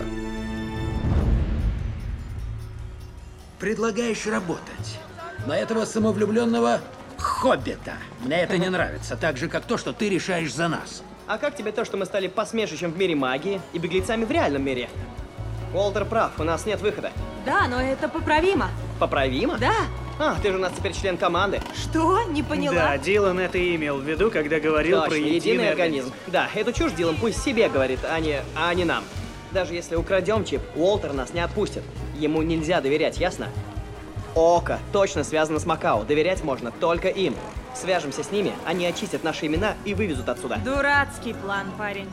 Предлагаешь работать на этого самовлюбленного хоббита. Мне это не нравится, так же, как то, что ты решаешь за нас. А как тебе то, что мы стали посмешищем в мире магии и беглецами в реальном мире? Уолтер прав, у нас нет выхода. Да, но это поправимо. Поправимо? Да. А, ты же у нас теперь член команды. Что? Не поняла? Да, Дилан это и имел в виду, когда говорил Точно, про единый, единый организм. Да, эту чушь Дилан пусть себе говорит, а не, а не нам. Даже если украдем чип, Уолтер нас не отпустит. Ему нельзя доверять, ясно? Око точно связано с Макао. Доверять можно только им. Свяжемся с ними, они очистят наши имена и вывезут отсюда. Дурацкий план, парень.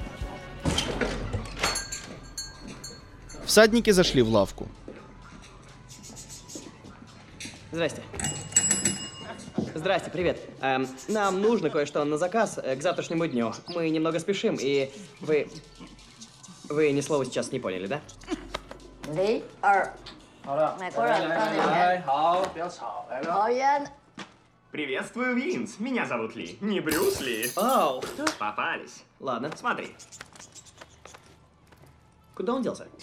Всадники зашли в лавку. Здрасте. Здрасте, привет. Эм, нам нужно кое-что на заказ э, к завтрашнему дню. Мы немного спешим, и вы... Вы ни слова сейчас не поняли, да? 零二，好了，美国人当年，来，好，不要吵，来了，好烟。 Приветствую, Винс. Меня зовут Ли. Не Брюс Ли. Оу. Попались. Ладно. Смотри. Куда он делся?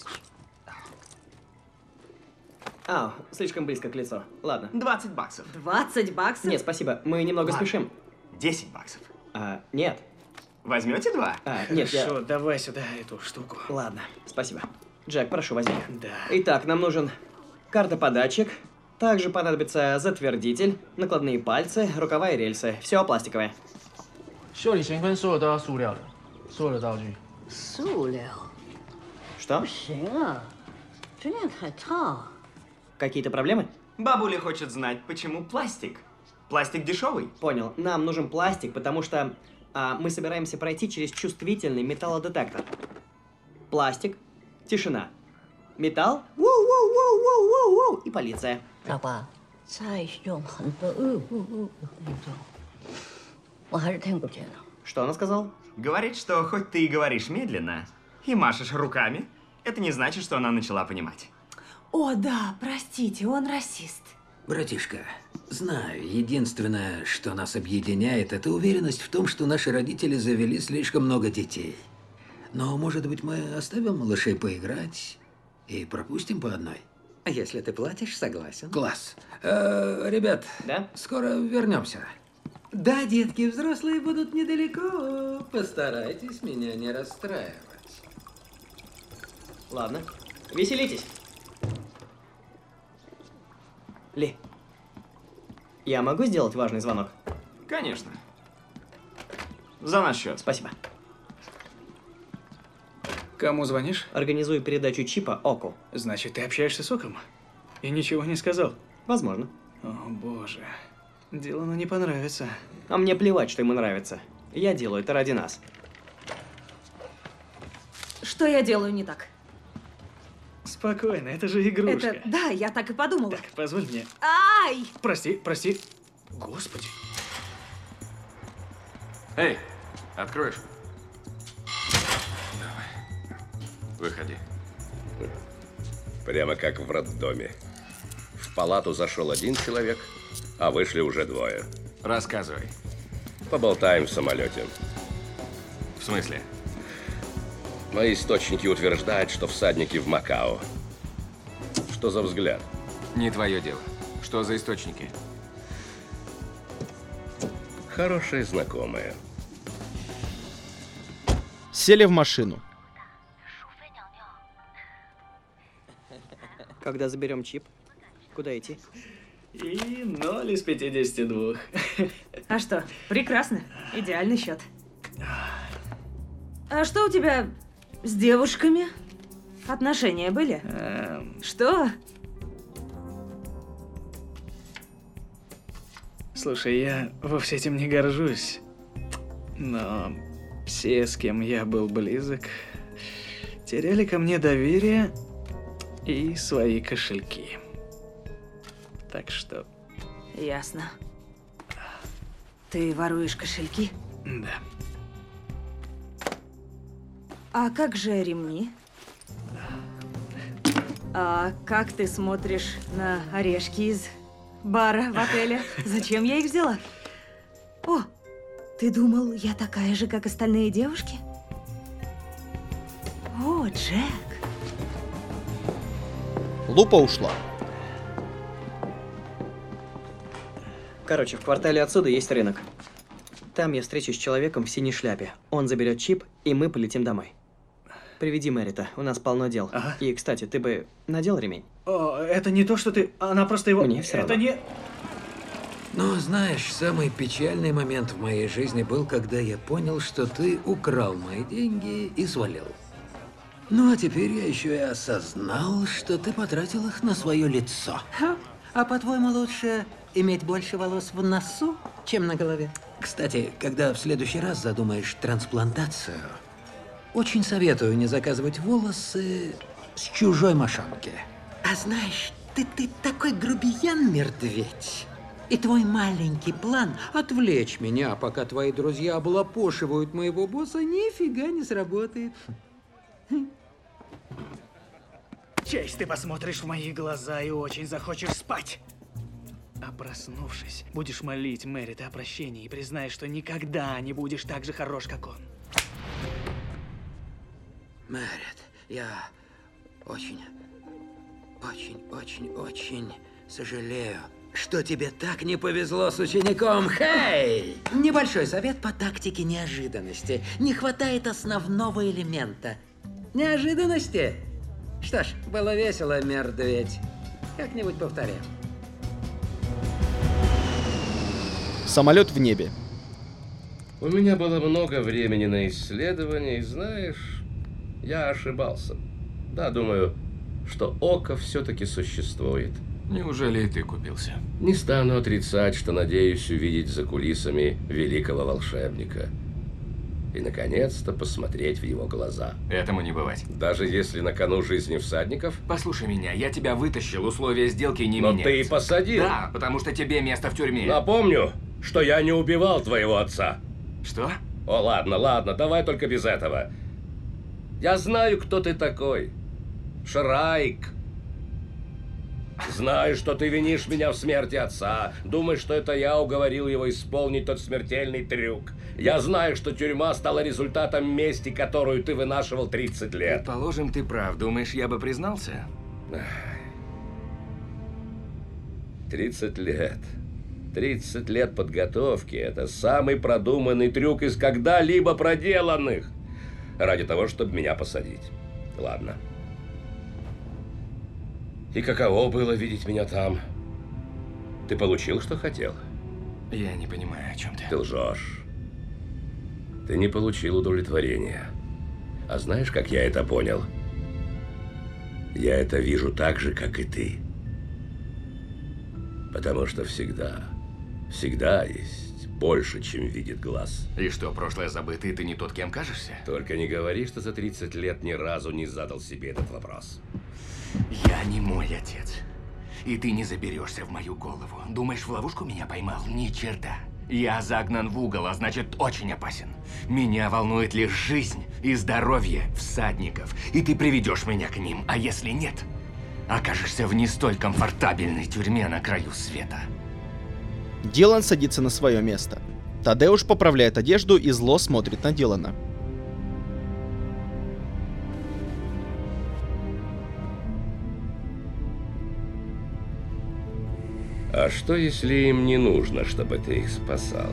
А, слишком близко к лицу. Ладно. двадцать баксов. двадцать баксов? Нет, спасибо. Мы немного Ладно. спешим. десять баксов. А, нет. Возьмете два? А, нет, я... Хорошо, давай сюда эту штуку. Ладно, спасибо. Джек, прошу, возьми. Да. Итак, нам нужен карта-податчик. Также понадобится затвердитель, накладные пальцы, рукава и рельсы. Все пластиковое. 修理乾坤所有都要塑料的，所有的道具。塑料？ Что? 不行啊，这面太烫。 Какие-то проблемы? Бабуля хочет знать, почему пластик. Пластик дешевый. Понял. Нам нужен пластик, потому что а, мы собираемся пройти через чувствительный металлодетектор. Пластик, тишина. Металл, воу-воу-воу-воу-воу-воу, и полиция. 老爸，再用很多呃呃呃那种，我还是听不见了。 Что она сказала? Говорит, что хоть ты и говоришь медленно, и машешь руками, это не значит, что она начала понимать. О, да, простите, он расист. Братишка, знаю, единственное, что нас объединяет, это уверенность в том, что наши родители завели слишком много детей. Но, может быть, мы оставим малышей поиграть и пропустим по одной? Если ты платишь, согласен. Класс. Э, ребят, да? Скоро вернемся. Да, детки, взрослые будут недалеко. Постарайтесь меня не расстраивать. Ладно. Веселитесь. Ли, я могу сделать важный звонок? Конечно. За наш счет. Спасибо. Кому звонишь? Организую передачу чипа Оку. Значит, ты общаешься с Оком? И ничего не сказал? Возможно. О, боже. Дилану не понравится. А мне плевать, что ему нравится. Я делаю это ради нас. Что я делаю не так? Спокойно, это же игрушка. Это, да, я так и подумала. Так, позволь мне. Ай! Прости, прости. Господи. Эй, откроешь? Давай. Выходи. Прямо как в роддоме. В палату зашел один человек, а вышли уже двое. Рассказывай. Поболтаем в самолете. В смысле? Мои источники утверждают, что всадники в Макао. Что за взгляд? Не твое дело. Что за источники? Хорошие знакомые. Сели в машину. Когда заберем чип, куда идти? И ноль из пятидесяти двух. А что, прекрасно. Идеальный счет. А что у тебя с девушками? Отношения были? Эм... Что? Слушай, я вовсе этим не горжусь. Но все, с кем я был близок, теряли ко мне доверие и свои кошельки. Так что... Ясно. Ты воруешь кошельки? Да. А как же ремни? А как ты смотришь на орешки из бара в отеле? Зачем я их взяла? О, ты думал, я такая же, как остальные девушки? О, Джек. Лупа ушла. Короче, в квартале отсюда есть рынок. Там я встречусь с человеком в синей шляпе. Он заберет чип, и мы полетим домой. Приведи Мэрита, у нас полно дел. Ага. И, кстати, ты бы надел ремень? О, это не то, что ты... Она просто его... Мне все это равно. не... Но знаешь, самый печальный момент в моей жизни был, когда я понял, что ты украл мои деньги и свалил. Ну а теперь я еще и осознал, что ты потратил их на свое лицо. Ха. А по-твоему, лучше иметь больше волос в носу, чем на голове? Кстати, когда в следующий раз задумаешь трансплантацию, очень советую не заказывать волосы с чужой мошонки. А знаешь, ты, ты такой грубиян-медведь. И твой маленький план отвлечь меня, пока твои друзья облапошивают моего босса, нифига не сработает. Честь, ты посмотришь в мои глаза и очень захочешь спать. А проснувшись, будешь молить Мэрита о прощении и признаешь, что никогда не будешь так же хорош, как он. Мэрит, я очень, очень, очень, очень сожалею, что тебе так не повезло с учеником. Хей! Небольшой совет по тактике неожиданности. Не хватает основного элемента. Неожиданности? Что ж, было весело, медведь. Как-нибудь повторяем. Самолет в небе. У меня было много времени на исследования, и знаешь, я ошибался. Да, думаю, что око все-таки существует. Неужели и ты купился? Не стану отрицать, что надеюсь увидеть за кулисами великого волшебника. И, наконец-то, посмотреть в его глаза. Этому не бывать. Даже если на кону жизни всадников? Послушай меня, я тебя вытащил, условия сделки не Но меняются. ты и посадил. Да, потому что тебе место в тюрьме. Напомню, что я не убивал твоего отца. Что? О, ладно, ладно, давай только без этого. Я знаю, кто ты такой. Шрайк. Знаю, что ты винишь меня в смерти отца. Думаешь, что это я уговорил его исполнить тот смертельный трюк. Я знаю, что тюрьма стала результатом мести, которую ты вынашивал тридцать лет. Предположим, ты прав. Думаешь, я бы признался? тридцать лет. тридцать лет подготовки – это самый продуманный трюк из когда-либо проделанных. Ради того, чтобы меня посадить. Ладно. И каково было видеть меня там? Ты получил, что хотел? Я не понимаю, о чем ты. Ты лжешь. Ты не получил удовлетворения. А знаешь, как я это понял? Я это вижу так же, как и ты. Потому что всегда, Всегда есть больше, чем видит глаз. И что, прошлое забыто, и ты не тот, кем кажешься? Только не говори, что за тридцать лет ни разу не задал себе этот вопрос. Я не мой отец. И ты не заберешься в мою голову. Думаешь, в ловушку меня поймал? Ни черта. Я загнан в угол, а значит, очень опасен. Меня волнует лишь жизнь и здоровье всадников. И ты приведешь меня к ним. А если нет, окажешься в не столь комфортабельной тюрьме на краю света. Дилан садится на свое место. Тадеуш поправляет одежду и зло смотрит на Дилана. А что, если им не нужно, чтобы ты их спасал?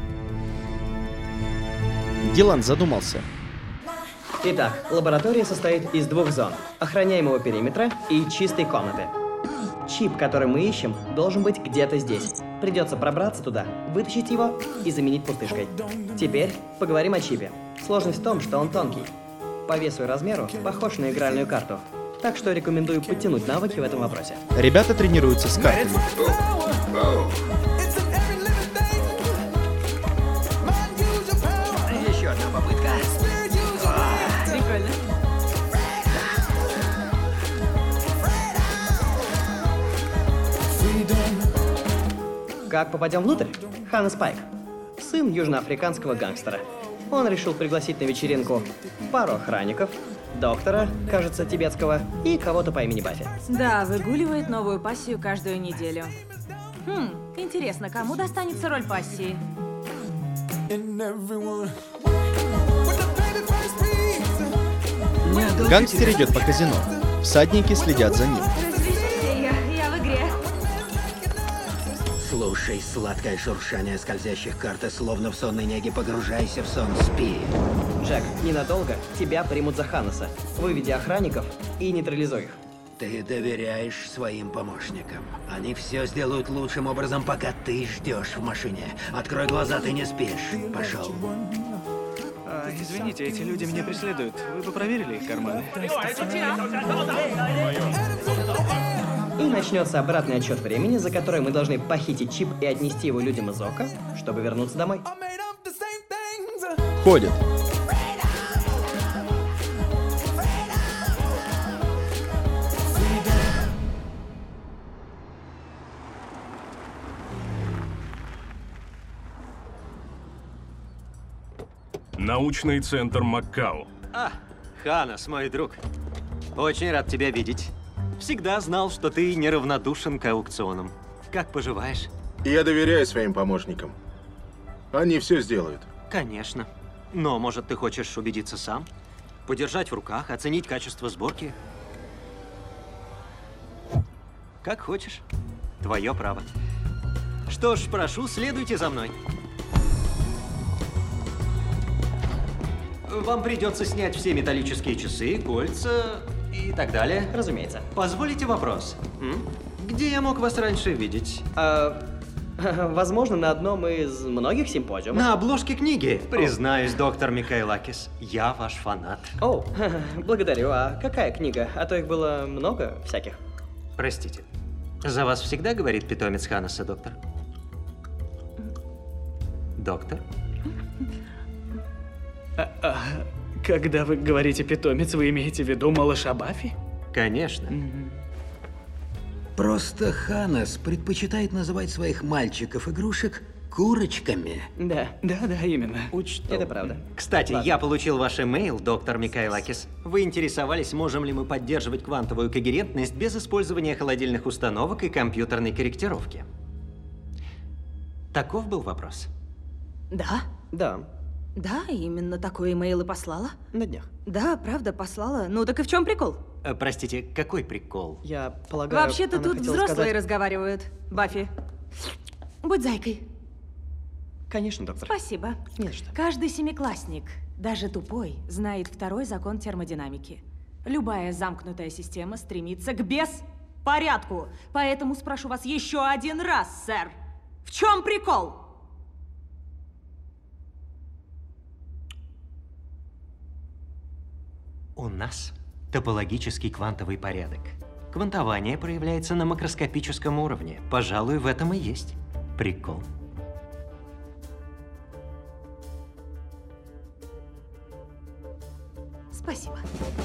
Дилан задумался. Итак, лаборатория состоит из двух зон. Охраняемого периметра и чистой комнаты. Чип, который мы ищем, должен быть где-то здесь. Придется пробраться туда, вытащить его и заменить пустышкой. Теперь поговорим о чипе. Сложность в том, что он тонкий. По весу и размеру похож на игральную карту. Так что рекомендую подтянуть навыки в этом вопросе. Ребята тренируются с картами. Еще одна попытка. Прикольно. Как попадем внутрь? Ханнес Пайк. Сын южноафриканского гангстера. Он решил пригласить на вечеринку пару охранников, доктора, кажется, тибетского, и кого-то по имени Баффи. Да, выгуливает новую пассию каждую неделю. Хм, интересно, кому достанется роль пассии? Гангстер идет по казино. Всадники следят за ним. Я, я в игре. Слушай сладкое шуршание скользящих карт, и словно в сонной неге погружайся в сон, спи. Джек, ненадолго тебя примут за Ханнеса. Выведи охранников и нейтрализуй их. Ты доверяешь своим помощникам. Они все сделают лучшим образом, пока ты ждешь в машине. Открой глаза, ты не спишь. Пошел. А, извините, эти люди меня преследуют. Вы бы проверили их карманы? И начнется обратный отсчет времени, за который мы должны похитить чип и отнести его людям из Ока, чтобы вернуться домой. Ходит. Научный центр Макао. А, Ханнес, мой друг. Очень рад тебя видеть. Всегда знал, что ты неравнодушен к аукционам. Как поживаешь? Я доверяю своим помощникам. Они все сделают. Конечно. Но, может, ты хочешь убедиться сам? Подержать в руках, оценить качество сборки? Как хочешь. Твое право. Что ж, прошу, следуйте за мной. Вам придется снять все металлические часы, кольца и так далее. Разумеется. Позволите вопрос? М? Где я мог вас раньше видеть? А, возможно, на одном из многих симпозиумов. На обложке книги. Признаюсь, доктор Микаэлакис, я ваш фанат. О, благодарю. А какая книга? А то их было много всяких. Простите. За вас всегда говорит питомец Ханнеса, доктор? Доктор? А, а, когда вы говорите питомец, вы имеете в виду малыша Баффи? Конечно. Mm-hmm. Просто Ханнес предпочитает называть своих мальчиков-игрушек курочками. Да, да, да, именно. Учту. Это правда. Кстати, Ладно. я получил ваш имейл, доктор Микаэлакис. Вы интересовались, можем ли мы поддерживать квантовую когерентность без использования холодильных установок и компьютерной корректировки. Таков был вопрос. Да? Да. Да, именно такой имейл и послала. На днях. Да, правда, послала. Ну так и в чем прикол? Э, простите, какой прикол? Я полагаю, Вообще-то она тут хотела взрослые сказать... разговаривают. Баффи, будь зайкой. Конечно, доктор. Спасибо. Не за что. Каждый семиклассник, даже тупой, знает второй закон термодинамики. Любая замкнутая система стремится к беспорядку. Поэтому спрошу вас еще один раз, сэр. В чем прикол? У нас топологический квантовый порядок. Квантование проявляется на макроскопическом уровне. Пожалуй, в этом и есть прикол. Спасибо.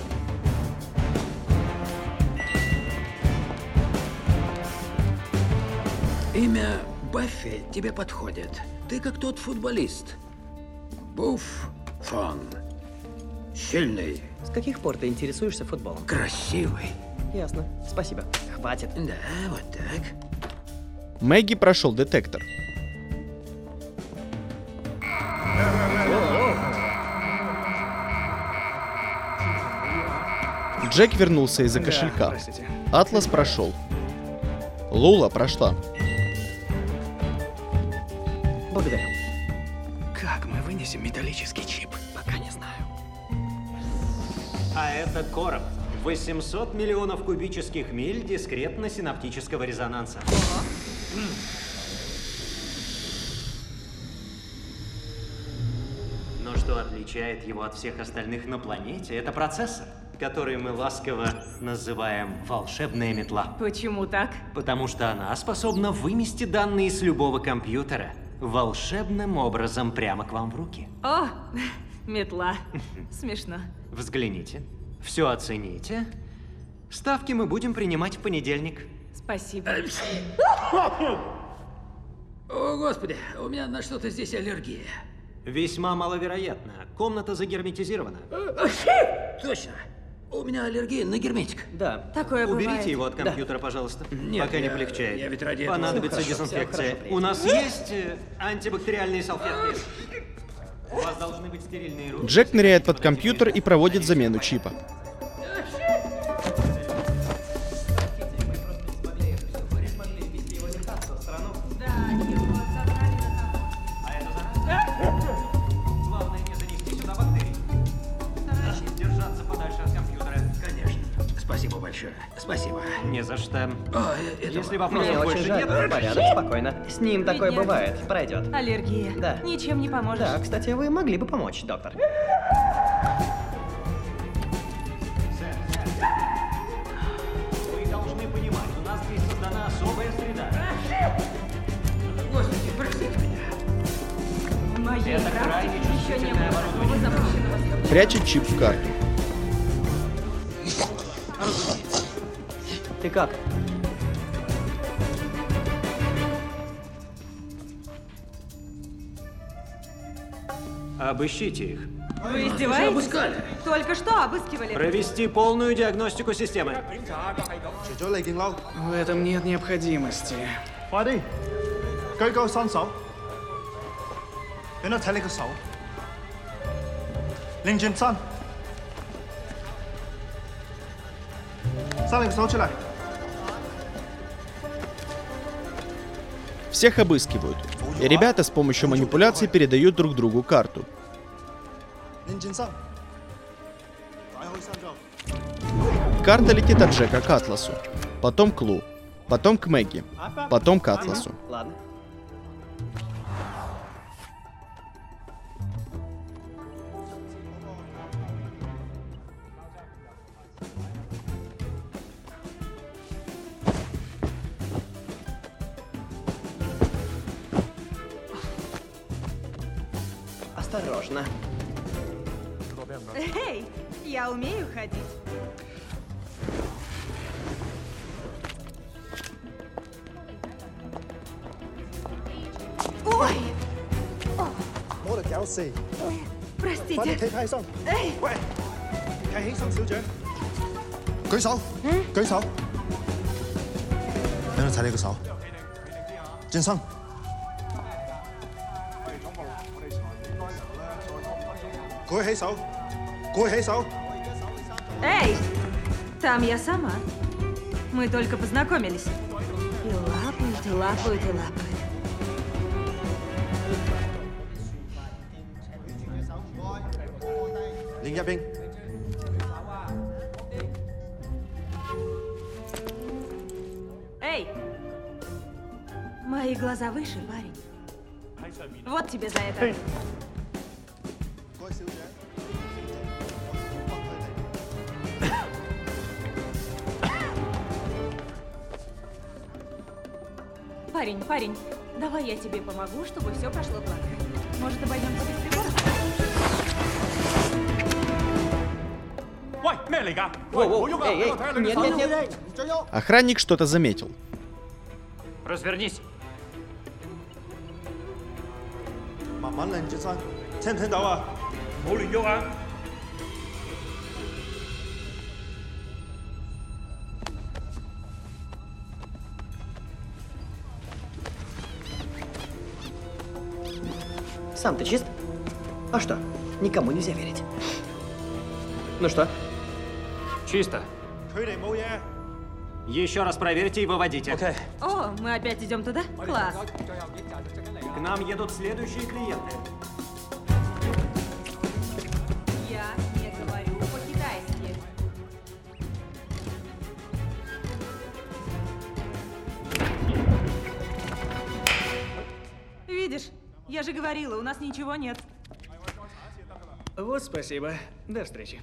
Имя Баффи тебе подходит. Ты как тот футболист. Буф Фон. Сильный. С каких пор ты интересуешься футболом? Красивый. Ясно. Спасибо. Хватит. Да, вот так. Мэгги прошел детектор. Джек вернулся из-за Да, кошелька. простите. Атлас прошел. Лула прошла. Благодарю. Как мы вынесем металлический чип? Пока не знаю. А это короб. восемьсот миллионов кубических миль дискретно-синаптического резонанса. Но что отличает его от всех остальных на планете, это процессор, который мы ласково называем «волшебная метла». Почему так? Потому что она способна вымести данные с любого компьютера волшебным образом прямо к вам в руки. О, метла. Смешно. Взгляните, все оцените. Ставки мы будем принимать в понедельник. Спасибо. О, Господи, у меня на что-то здесь аллергия. Весьма маловероятно. Комната загерметизирована. Точно. У меня аллергия на герметик. Да. Такое Уберите бывает. его от Да. компьютера, пожалуйста. Нет, Пока я- не полегчает. я ведь ради этого- Понадобится Всё хорошо, дезинфекция. всё хорошо, У нас есть э, антибактериальные салфетки? У вас должны быть стерильные руки. Джек ныряет под компьютер и проводит замену чипа. Главное не занести сюда бактерии. Держаться подальше от компьютера. Конечно. Спасибо большое. Спасибо. Не за что. О, это- Если вопросов Мне больше очень жаль. нет... Порядок, спокойно. С ним такое Бедняга. бывает. Пройдет. Аллергия. Да. Ничем не поможешь. Да, кстати, вы могли бы помочь, доктор. Вы должны понимать, у нас здесь создана особая среда. Господи, простите меня. В моей Это практике крайне еще не чувствительное было такого запущенного стука. Прячет чип в карту. Ты как? Обыщите их. Вы издеваетесь? обыскали. Только что обыскивали. Провести полную диагностику системы. В этом нет необходимости. 快啲，舉高雙手，俾我睇你個手，擰轉身，伸你個手出嚟。 Всех обыскивают. И ребята с помощью манипуляций передают друг другу карту. 擰轉身，擺開身之後， Карта летит от Джека к Атласу. Потом к Лу. Потом к Мэгги. Потом к Атласу. Ладно. Осторожно. Эй, я умею ходить. Ой, 冇力搞事，快啲 простите. 企翻起身。 Эй, 喂，企起身，小姐。舉手，舉手。俾我睇你個手。轉身。舉起手，舉起手。 эй, там я сама. Мы только познакомились. И лапают, и лапают, и лапают. Эй! Мои глаза выше, парень. Вот тебе за это. Парень, парень, давай я тебе помогу, чтобы все прошло гладко. Может, обойдемся без приборов? Воу-воу, эй, эй, нет, нет, нет. Охранник что-то заметил. Развернись. 慢慢嚟，杰森，聽唔聽到啊？冇亂喐啊！ Сам ты чист? А что? Никому нельзя верить. Ну что? Чисто. Еще раз проверьте и выводите. Okay. О, мы опять идем туда? Класс. К нам едут следующие клиенты. Я не говорю по-китайски. Видишь, я же говорила, у нас ничего нет. Вот спасибо. До встречи.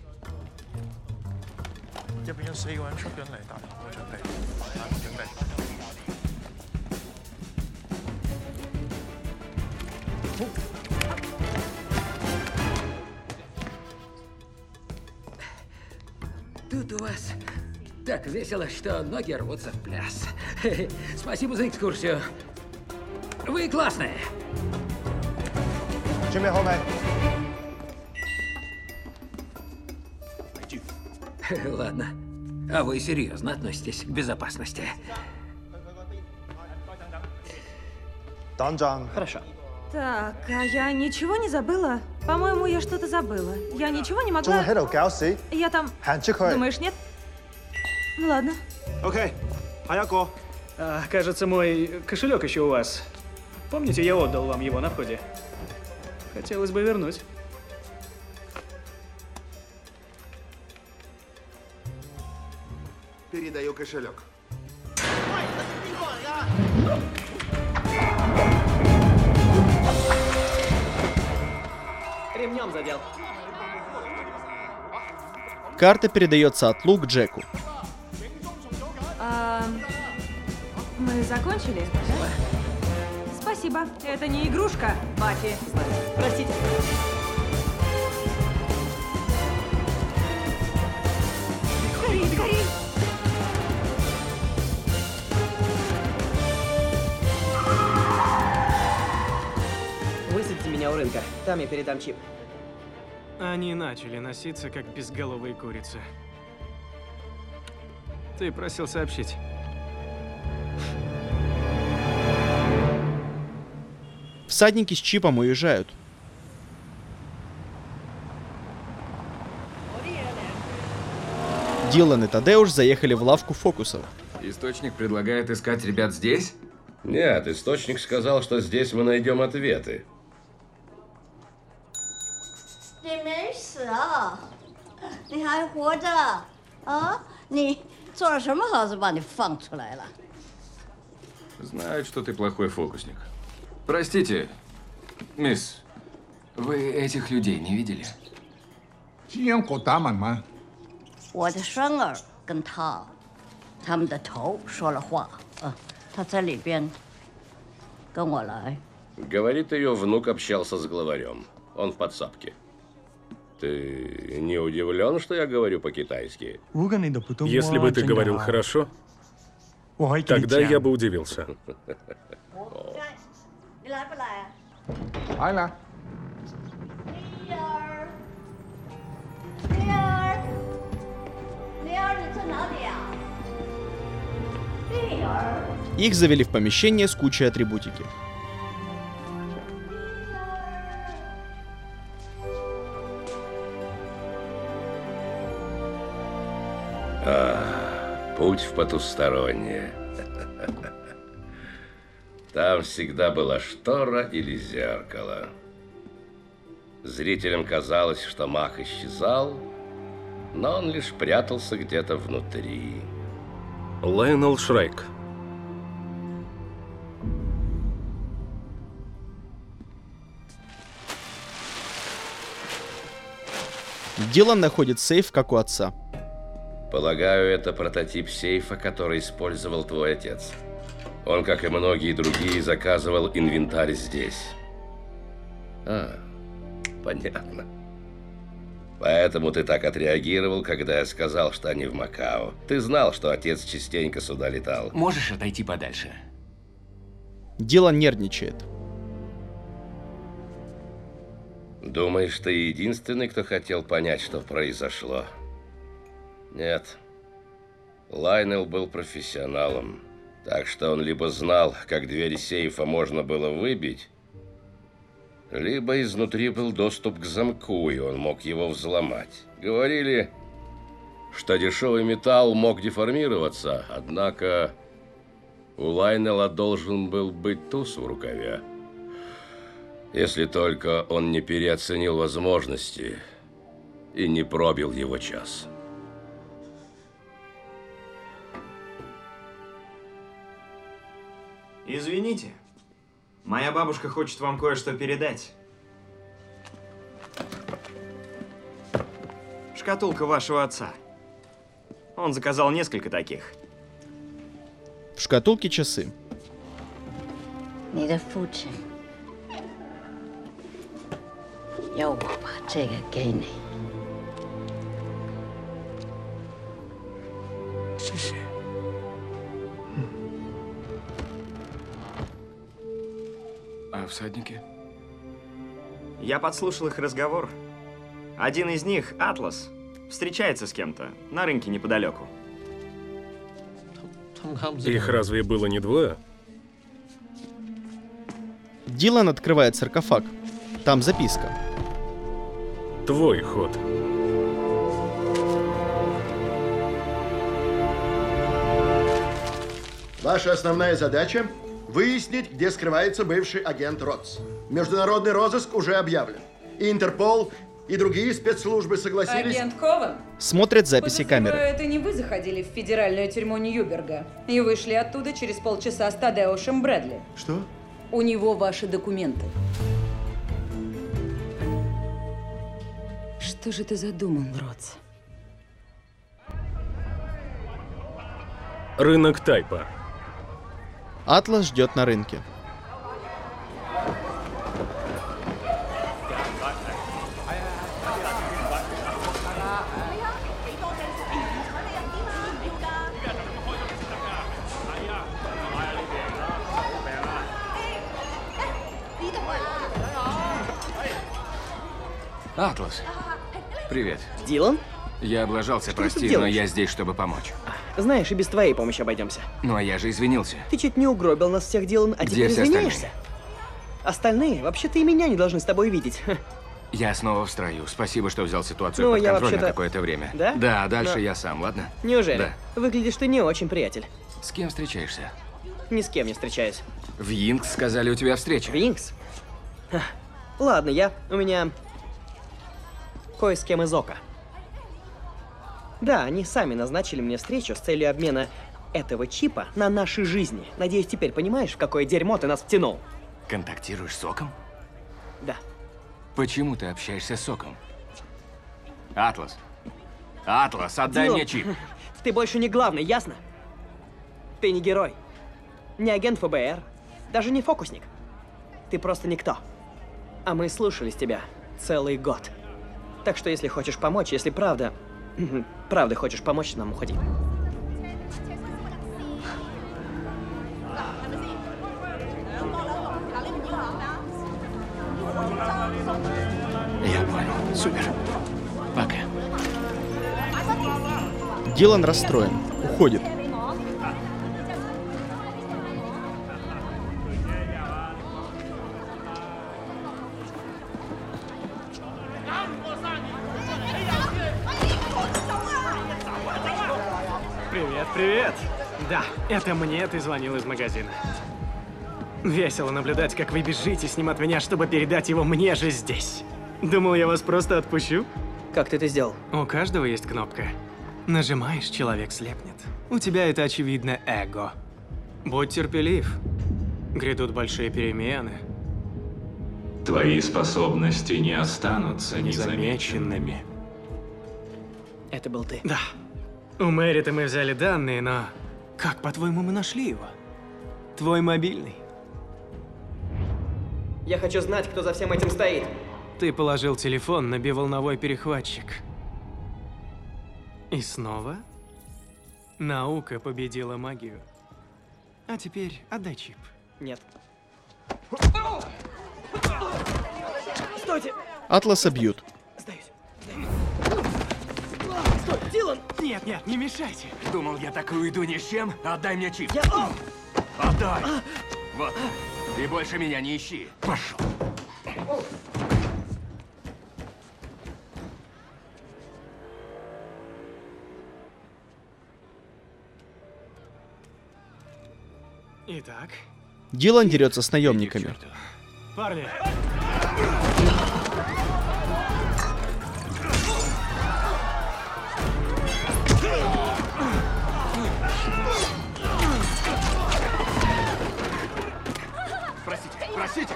入邊有四個人出緊嚟，但係我準備，但係我準備。 Тут у вас так весело, что ноги рвутся в пляс. Спасибо за экскурсию. Вы классные. 準備好未？ Ладно. А вы серьезно относитесь к безопасности? 等陣。 Хорошо. Так, а я ничего не забыла? По-моему, я что-то забыла. Я ничего не 仲 могла... 喺度搞事？ Я там... 行出去。 Думаешь, нет? Ну ладно. OK，下一個。 А, кажется, мой кошелек еще у вас. Помните, я отдал вам его на входе? Хотелось бы вернуть. Передаю кошелек. Ремнем задел. Карта передается от Лу к Джеку. А, мы закончили? Да? Спасибо. Это не игрушка, Баффи. Простите. Гори, гори! Высадите меня у рынка. Там я передам чип. Они начали носиться, как безголовые курицы. Ты просил сообщить. Всадники с чипом уезжают. Дилан и Тадеуш заехали в лавку фокусов. Источник предлагает искать ребят здесь? Нет, источник сказал, что здесь мы найдем ответы. 你没死啊？你还活着啊？你做了什么好事把你放出来了？ Знают, что ты плохой фокусник. Простите, мисс, вы этих людей не видели? 这样够大吗？我的孙儿跟他，他们的头说了话。啊，他在里边，跟我来。 Говорит, ее внук общался с главарем. Он в подсадке. Ты не удивлен, что я говорю по-китайски? Если бы ты говорил хорошо, тогда я бы удивился. 你来不来？ 来了。 丽儿，丽儿，丽儿，你在哪里呀？丽儿。 Их завели в помещение с кучей атрибутики. А, путь в потустороннее. Там всегда была штора или зеркало. Зрителям казалось, что маг исчезал, но он лишь прятался где-то внутри. Лайонел Шрайк. Дилан находит сейф, как у отца. Полагаю, это прототип сейфа, который использовал твой отец. Он, как и многие другие, заказывал инвентарь здесь. А, понятно. Поэтому ты так отреагировал, когда я сказал, что они в Макао. Ты знал, что отец частенько сюда летал. Можешь отойти подальше? Дилан нервничает. Думаешь, ты единственный, кто хотел понять, что произошло? Нет. Лайнел был профессионалом. Так что он либо знал, как двери сейфа можно было выбить, либо изнутри был доступ к замку, и он мог его взломать. Говорили, что дешевый металл мог деформироваться, однако у Лайнела должен был быть туз в рукаве. Если только он не переоценил возможности и не пробил его час. Извините, моя бабушка хочет вам кое-что передать. Шкатулка вашего отца. Он заказал несколько таких. В шкатулке часы. 你的父亲要我把这个给你。 谢谢。 А всадники? Я подслушал их разговор. Один из них, Атлас, встречается с кем-то на рынке неподалеку. Их разве было не двое? Дилан открывает саркофаг. Там записка. Твой ход. Ваша основная задача — выяснить, где скрывается бывший агент Ротс. Международный розыск уже объявлен. И Интерпол, и другие спецслужбы согласились... Агент Кован? Смотрят записи камеры. Это не вы заходили в федеральную тюрьму Ньюберга и вышли оттуда через полчаса с Тадеушем Брэдли. Что? У него ваши документы. Что же ты задумал, Ротс? Рынок Тайпа. Атлас ждет на рынке. Атлас. Привет. Дилан? Я облажался, Что ты прости, тут но делаешь? я здесь, чтобы помочь. Знаешь, и без твоей помощи обойдемся. Ну а я же извинился. Ты чуть не угробил нас всех, Дилан, а Где теперь все извиняешься? Остальные? Вообще-то и меня не должны с тобой видеть. Я снова в строю. Спасибо, что взял ситуацию Ну, под я контроль на вообще-то- какое-то время. Да? Да, дальше Но- я сам, ладно? Неужели? Да. Выглядишь ты не очень, приятель. С кем встречаешься? Ни с кем не встречаюсь. В Йинкс сказали, у тебя встреча. В Йинкс? Ха. Ладно, я... У меня... Кое с кем из Ока. Да, они сами назначили мне встречу с целью обмена этого чипа на наши жизни. Надеюсь, теперь понимаешь, в какое дерьмо ты нас втянул? Контактируешь с Оком? Да. Почему ты общаешься с Оком? Атлас. Атлас, отдай Дилан, мне чип. Ты больше не главный, ясно? Ты не герой. Не агент эф бэ эр. Даже не фокусник. Ты просто никто. А мы слушались тебя целый год. Так что если хочешь помочь, если правда... Правда хочешь помочь нам, уходи. Я понял. Супер. Пока. Дилан расстроен. Уходит. Привет, привет. Да, это мне ты звонил из магазина. Весело наблюдать, как вы бежите с ним от меня, чтобы передать его мне же здесь. Думал, я вас просто отпущу? Как ты это сделал? У каждого есть кнопка. Нажимаешь, человек слепнет. У тебя это, очевидно, эго. Будь терпелив. Грядут большие перемены. Твои способности не останутся незамеченными. Это был ты. Да. У Мэри-то мы взяли данные, но... Как, по-твоему, мы нашли его? Твой мобильный. Я хочу знать, кто за всем этим стоит. Ты положил телефон на биволновой перехватчик. И снова наука победила магию. А теперь отдай чип. Нет. Стойте! Атласа бьют. Сдаюсь. Стой, Дилан! Нет, нет, не мешайте. Думал, я так и уйду ни с чем? Отдай мне чип. Я... Отдай! Вот. И больше меня не ищи. Пошел. Итак. Дилан дерется с наемниками. Парни. Простите, простите.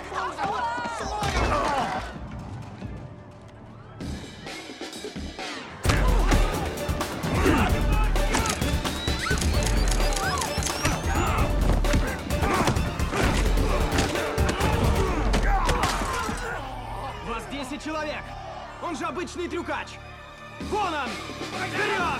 Вас десять человек. Он же обычный трюкач. Вон он! Вперед!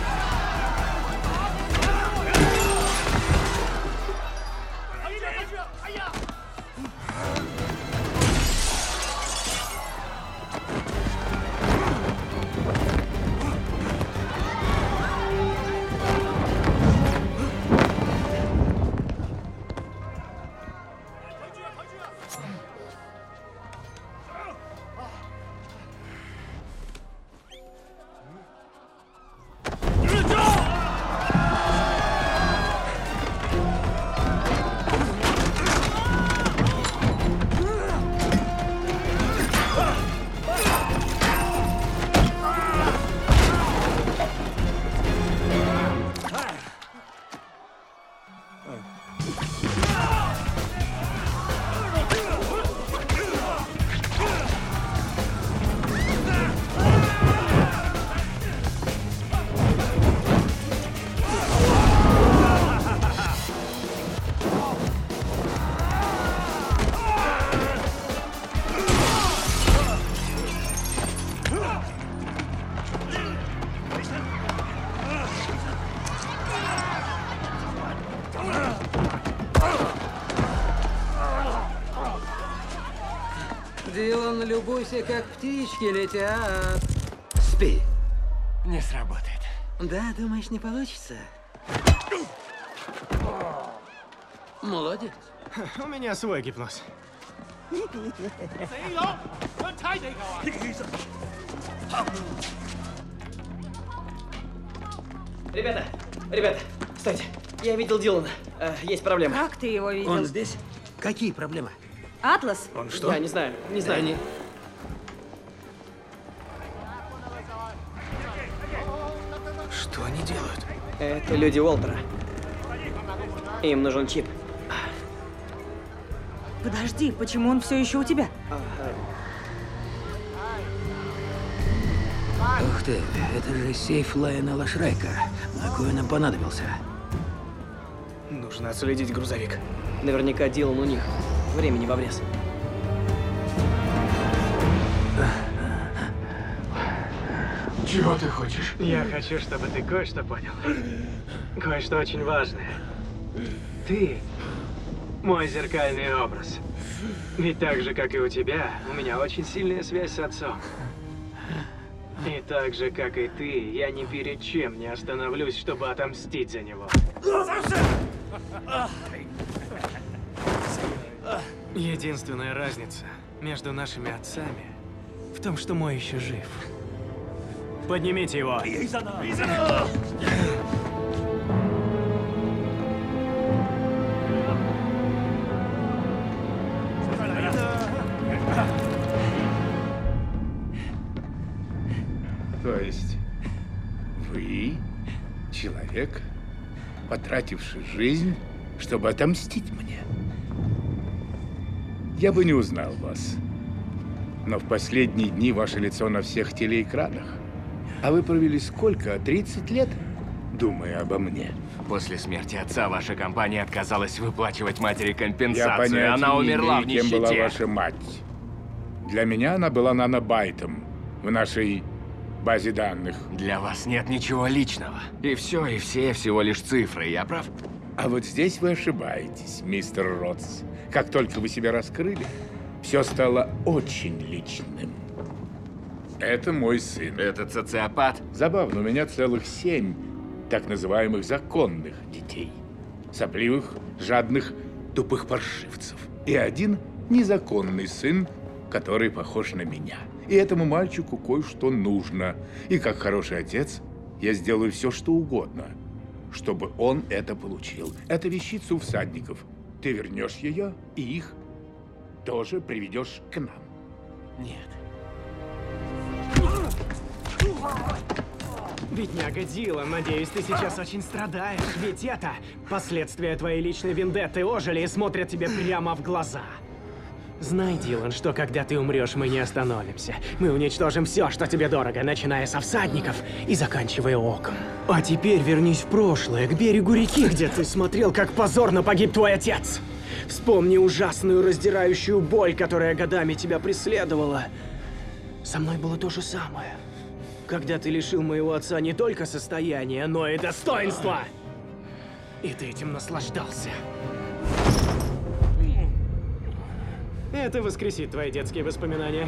Дилан, любуйся, как птички летят. Спи. Не сработает. Да, думаешь, не получится? Молодец. У меня свой гипноз. Ребята, ребята, стойте. Я видел Дилана. Э, есть проблема. Как ты его видел? Он здесь? Какие проблемы? Атлас? Он что? Я не знаю, не знаю. Да, не... Что они делают? Это люди Уолтера. Им нужен чип. Подожди, почему он все еще у тебя? Ух ты, это же сейф Лайонела Шрайка. На кой нам понадобился? Нужно отследить грузовик. Наверняка Дилан у них. Времени в обрез. Чего ты хочешь? Я хочу, чтобы ты кое-что понял. Кое-что очень важное. Ты мой зеркальный образ. Ведь так же, как и у тебя, у меня очень сильная связь с отцом. И так же, как и ты, я ни перед чем не остановлюсь, чтобы отомстить за него. Единственная разница между нашими отцами в том, что мой еще жив. Поднимите его. То есть вы человек, потративший жизнь, чтобы отомстить мне? Я бы не узнал вас. Но в последние дни ваше лицо на всех телеэкранах. А вы провели сколько? тридцать лет? Думая обо мне. После смерти отца ваша компания отказалась выплачивать матери Я компенсацию. понятия Она не умерла имею, в нищете. кем была ваша мать. Для меня она была нанобайтом в нашей базе данных. Для вас нет ничего личного. И все, и все всего лишь цифры, я прав? А вот здесь вы ошибаетесь, мистер Ротс. Как только вы себя раскрыли, все стало очень личным. Это мой сын. Это социопат? Забавно, у меня целых семь так называемых законных детей. Сопливых, жадных, тупых паршивцев. И один незаконный сын, который похож на меня. И этому мальчику кое-что нужно. И как хороший отец, я сделаю все, что угодно, чтобы он это получил. Это вещица у всадников. Ты вернешь ее, и их тоже приведешь к нам. Нет. Бедняга Дилан, надеюсь, ты сейчас очень страдаешь. Ведь это последствия твоей личной вендетты ожили и смотрят тебе прямо в глаза. Знай, Дилан, что когда ты умрешь, мы не остановимся. Мы уничтожим все, что тебе дорого, начиная со всадников и заканчивая оком. А теперь вернись в прошлое, к берегу реки, где ты смотрел, как позорно погиб твой отец. Вспомни ужасную раздирающую боль, которая годами тебя преследовала. Со мной было то же самое. Когда ты лишил моего отца не только состояния, но и достоинства. И ты этим наслаждался. Это воскресит твои детские воспоминания.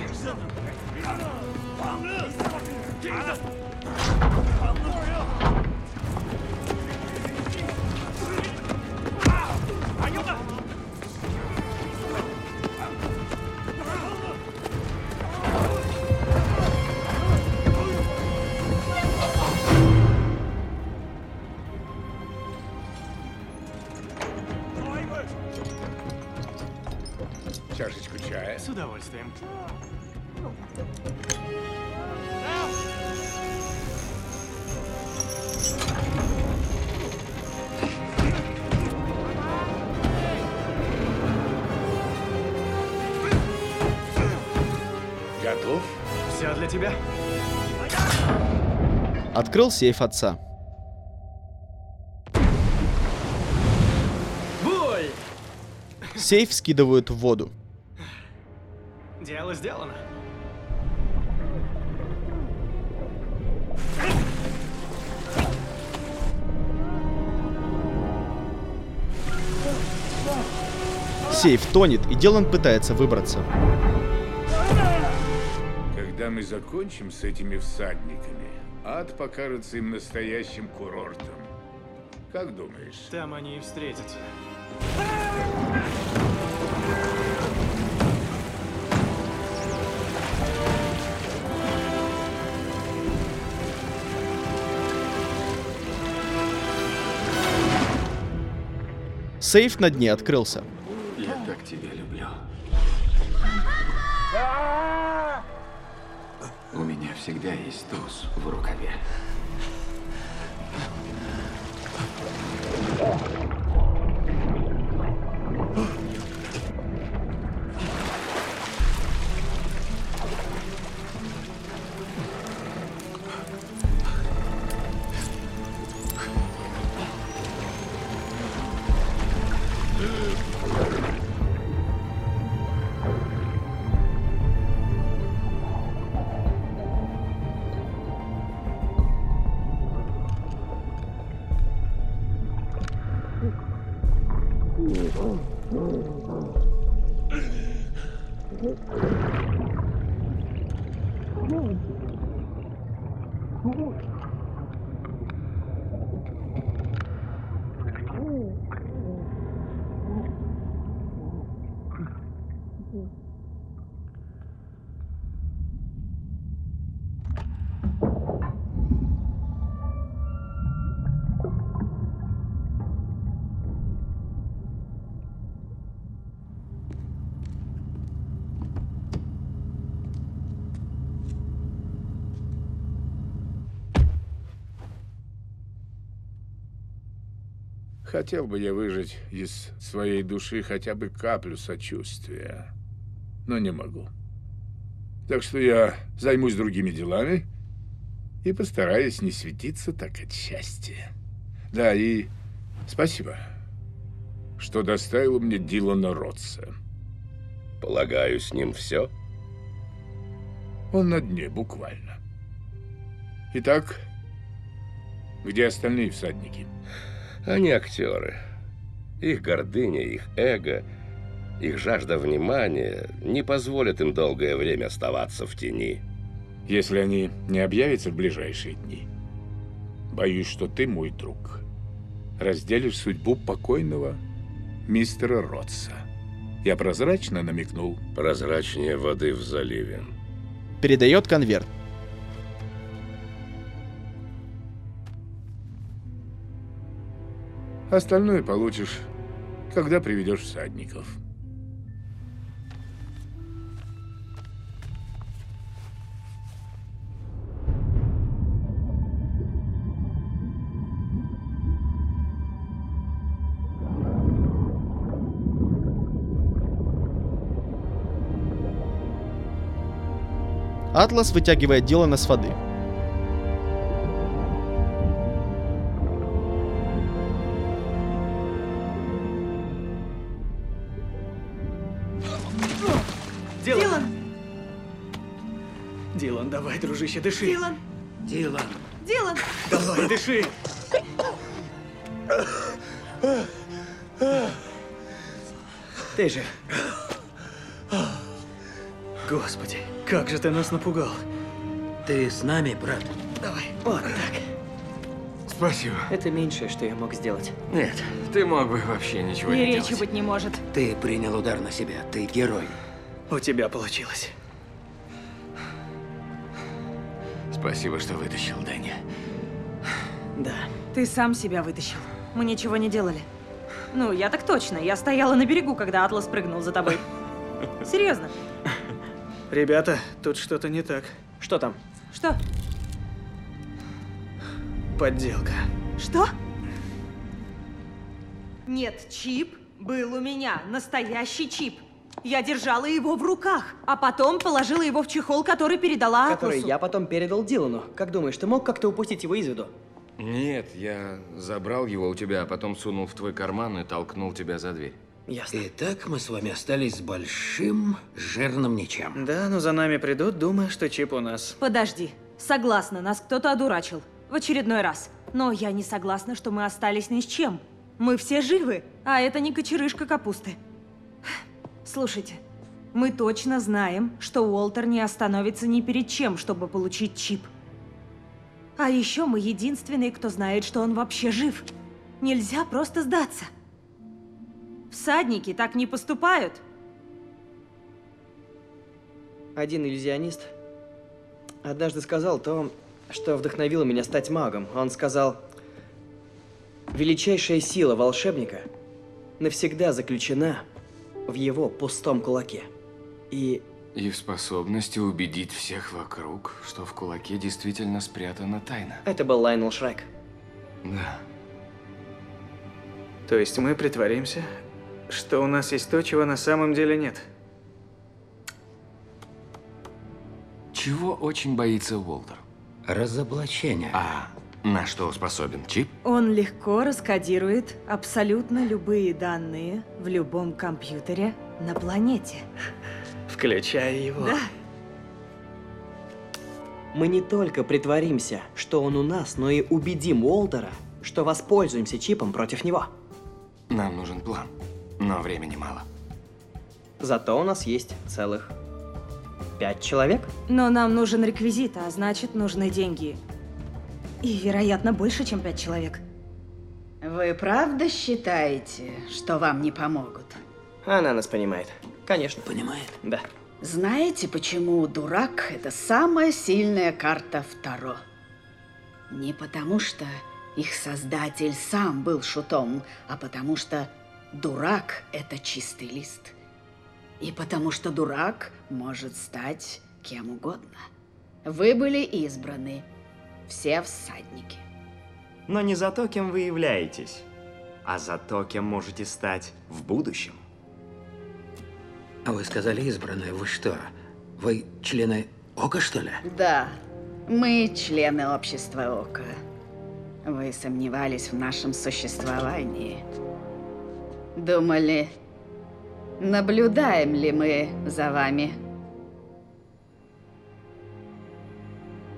Чашечку чая? С удовольствием. Готов? Все для тебя. Открыл сейф отца. Боль! Сейф скидывают в воду. Дело сделано. Сейф тонет, и Дилан пытается выбраться. Когда мы закончим с этими всадниками, ад покажется им настоящим курортом. Как думаешь? Там они и встретятся. Сейф на дне открылся. Я так тебя люблю. У меня всегда есть туз в рукаве. Хотел бы я выжать из своей души хотя бы каплю сочувствия, но не могу. Так что я займусь другими делами и постараюсь не светиться так от счастья. Да, и спасибо, что доставил мне Дилана Ротса. Полагаю, с ним все? Он на дне, буквально. Итак, где остальные всадники? Они актеры. Их гордыня, их эго, их жажда внимания не позволят им долгое время оставаться в тени. Если они не объявятся в ближайшие дни, боюсь, что ты, мой друг, разделишь судьбу покойного мистера Ротса. Я прозрачно намекнул. Прозрачнее воды в заливе. Передает конверт. Остальное получишь, когда приведешь всадников. Атлас вытягивает Дилана с воды. Дилан! Дилан, давай, дружище, дыши. Дилан! Дилан! Дилан! Давай, дыши! Ты же... Господи, как же ты нас напугал. Ты с нами, брат? Давай, вот так. Спасибо. Это меньшее, что я мог сделать. Нет, ты мог бы вообще ничего И не речи делать. быть не может. Ты принял удар на себя. Ты герой. У тебя получилось. Спасибо, что вытащил, Дэнни. Да. Ты сам себя вытащил. Мы ничего не делали. Ну, я так точно. Я стояла на берегу, когда Атлас прыгнул за тобой. Серьезно. Ребята, тут что-то не так. Что там? Что? Подделка. Что? Нет, чип был у меня. Настоящий чип. Я держала его в руках, а потом положила его в чехол, который передала Атласу. Который я потом передал Дилану. Как думаешь, ты мог как-то упустить его из виду? Нет, я забрал его у тебя, а потом сунул в твой карман и толкнул тебя за дверь. Ясно. Итак, мы с вами остались с большим жирным ничем. Да, но за нами придут, думая, что чип у нас. Подожди. Согласна, нас кто-то одурачил. В очередной раз. Но я не согласна, что мы остались ни с чем. Мы все живы, а это не кочерышка капусты. Слушайте, мы точно знаем, что Уолтер не остановится ни перед чем, чтобы получить чип. А еще мы единственные, кто знает, что он вообще жив. Нельзя просто сдаться. Всадники так не поступают. Один иллюзионист однажды сказал то, что вдохновило меня стать магом. Он сказал, величайшая сила волшебника навсегда заключена в его пустом кулаке. И... И в способности убедить всех вокруг, что в кулаке действительно спрятана тайна. Это был Лайонел Шрайк. Да. То есть мы притворимся, что у нас есть то, чего на самом деле нет. Чего очень боится Уолтер? Разоблачение. А на что способен чип? Он легко раскодирует абсолютно любые данные в любом компьютере на планете. Включая его. Да. Мы не только притворимся, что он у нас, но и убедим Уолтера, что воспользуемся чипом против него. Нам нужен план, но времени мало. Зато у нас есть целых пять человек. Но нам нужен реквизит, а значит, нужны деньги. И, вероятно, больше, чем пять человек. Вы правда считаете, что вам не помогут? Она нас понимает. Конечно. Понимает? Да. Знаете, почему дурак – это самая сильная карта в Таро? Не потому, что их создатель сам был шутом, а потому что дурак – это чистый лист. И потому что дурак может стать кем угодно. Вы были избраны, все всадники. Но не за то, кем вы являетесь, а за то, кем можете стать в будущем. А вы сказали избранные. Вы что? Вы члены Ока, что ли? Да, мы члены общества Ока. Вы сомневались в нашем существовании. Думали, наблюдаем ли мы за вами?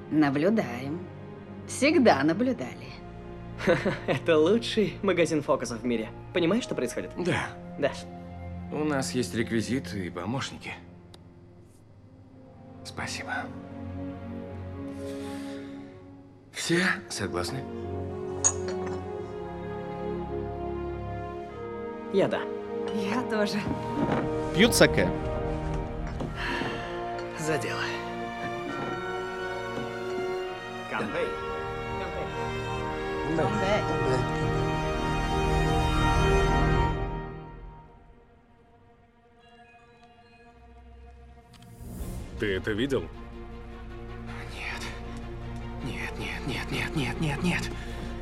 Наблюдаем. Всегда наблюдали. Это лучший магазин фокусов в мире. Понимаешь, что происходит? Да. Да. У нас есть реквизиты и помощники. Спасибо. Все согласны? Я да. Я тоже. Пьют саке. За дело. Кампей. Ты это видел? Нет. Нет, нет, нет, нет, нет, нет, нет.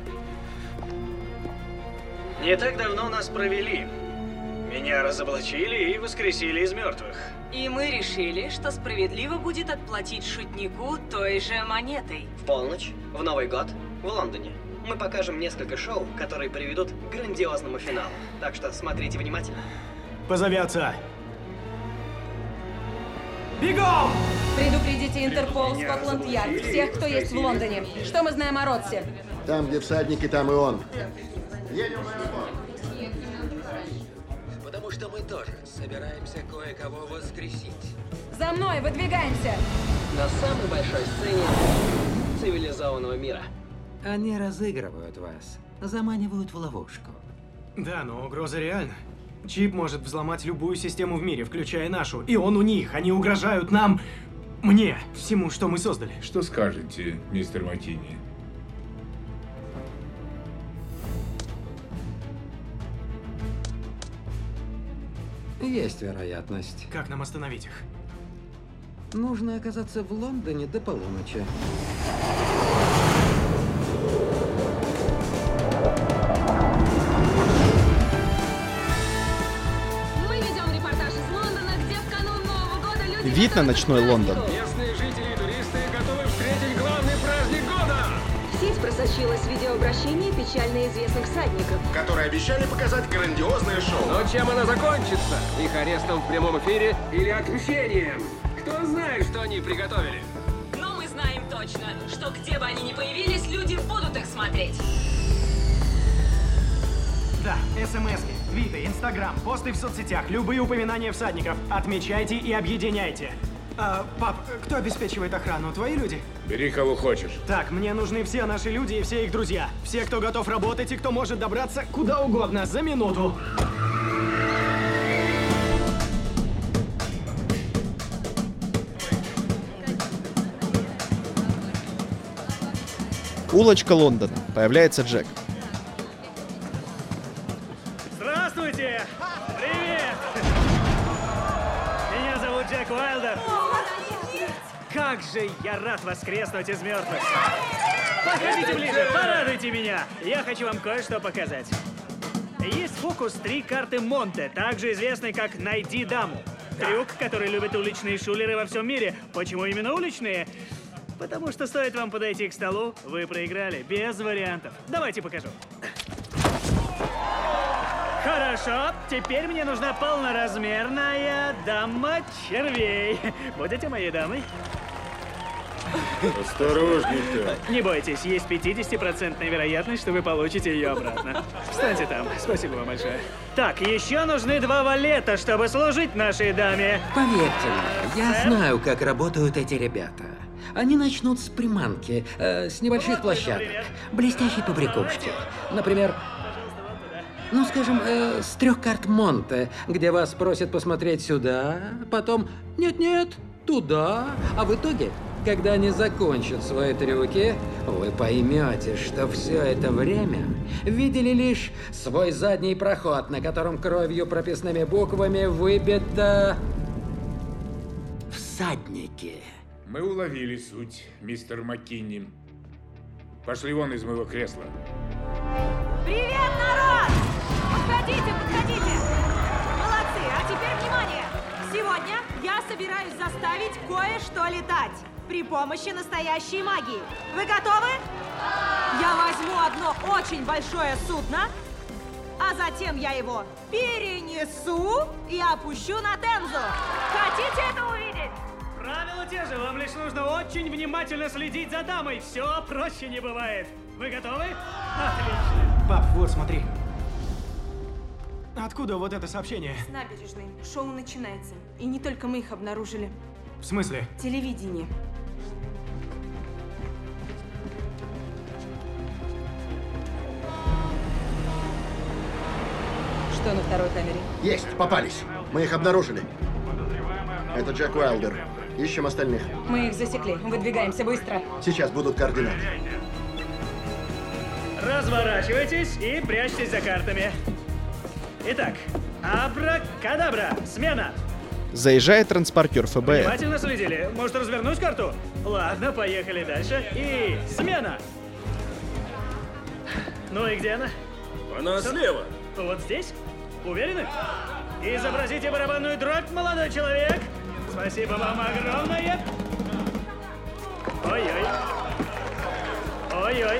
Не так давно нас провели. Меня разоблачили и воскресили из мертвых. И мы решили, что справедливо будет отплатить шутнику той же монетой. В полночь, в Новый год, в Лондоне. Мы покажем несколько шоу, которые приведут к грандиозному финалу. Так что смотрите внимательно. Позови отца. Бегом! Предупредите Интерпол, Скотланд-Ярд, всех, кто есть в Лондоне. Что мы знаем о Ротсе? Там, где всадники, там и он. Едем в аэропорт. Потому что мы тоже собираемся кое-кого воскресить. За мной, выдвигаемся! На самой большой сцене цивилизованного мира. Они разыгрывают вас, заманивают в ловушку. Да, но угроза реальна. Чип может взломать любую систему в мире, включая нашу. И он у них. Они угрожают нам, мне, всему, что мы создали. Что скажете, мистер Маккини? Есть вероятность. Как нам остановить их? Нужно оказаться в Лондоне до полуночи. Мы ведем репортаж из Лондона, где в канун Нового года люди... Вид на ночной Лондон. Местные жители и туристы готовы встретить главный праздник года! В сеть просочилось видеообращение печально известных всадников. Которые обещали показать грандиозное шоу. Но чем оно закончится? Их арестом в прямом эфире или отключением? Кто знает, что они приготовили? Но мы знаем точно, что где бы они ни появились, люди будут их смотреть. Да, смски, твиты, инстаграм, посты в соцсетях, любые упоминания всадников. Отмечайте и объединяйте. А, пап, кто обеспечивает охрану? Твои люди? Бери кого хочешь. Так, мне нужны все наши люди и все их друзья. Все, кто готов работать и кто может добраться куда угодно за минуту. Улочка Лондона. Появляется Джек. Здравствуйте! Привет! Меня зовут Джек Уайлдер. Как же я рад воскреснуть из мертвых! Подходите ближе, порадуйте меня! Я хочу вам кое-что показать. Есть фокус «Три карты Монте», также известный как «Найди даму». Трюк, который любят уличные шулеры во всем мире. Почему именно уличные? Потому что стоит вам подойти к столу, вы проиграли, без вариантов. Давайте покажу. Хорошо, теперь мне нужна полноразмерная дама червей. Будете моей дамой? Осторожненько. Не бойтесь, есть пятидесятипроцентная вероятность, что вы получите ее обратно. Встаньте там. Спасибо вам большое. Так, еще нужны два валета, чтобы служить нашей даме. Поверьте мне, я Сэм? знаю, как работают эти ребята. Они начнут с приманки, э, с небольших площадок, блестящей побрякушки. Например, ну, скажем, э, с трех карт Монте, где вас просят посмотреть сюда, потом нет-нет, туда, а в итоге, когда они закончат свои трюки, вы поймете, что все это время видели лишь свой задний проход, на котором кровью прописными буквами выбито «Всадники». Мы уловили суть, мистер Маккини. Пошли вон из моего кресла. Привет, народ! Подходите, подходите! Молодцы, а теперь внимание! Сегодня я собираюсь заставить кое-что летать при помощи настоящей магии. Вы готовы? Я возьму одно очень большое судно, а затем я его перенесу и опущу на Темзу. Хотите это увидеть? Правила те же, вам лишь нужно очень внимательно следить за дамой. Все проще не бывает. Вы готовы? Отлично. Пап, вот смотри. Откуда вот это сообщение? С набережной. Шоу начинается. И не только мы их обнаружили. В смысле? Телевидение. Что на второй камере? Есть, попались. Мы их обнаружили. Это Джек Уайлдер. Ищем остальных. Мы их засекли. Выдвигаемся быстро. Сейчас будут координаты. Разворачивайтесь и прячьтесь за картами. Итак, абракадабра, смена. Заезжает транспортер ФБР. Внимательно следили. Может, развернуть карту? Ладно, поехали дальше. И смена. Ну и где она? Она слева. Вот здесь? Уверены? Изобразите барабанную дробь, молодой человек. Спасибо вам огромное. Ой-ой. Ой-ой.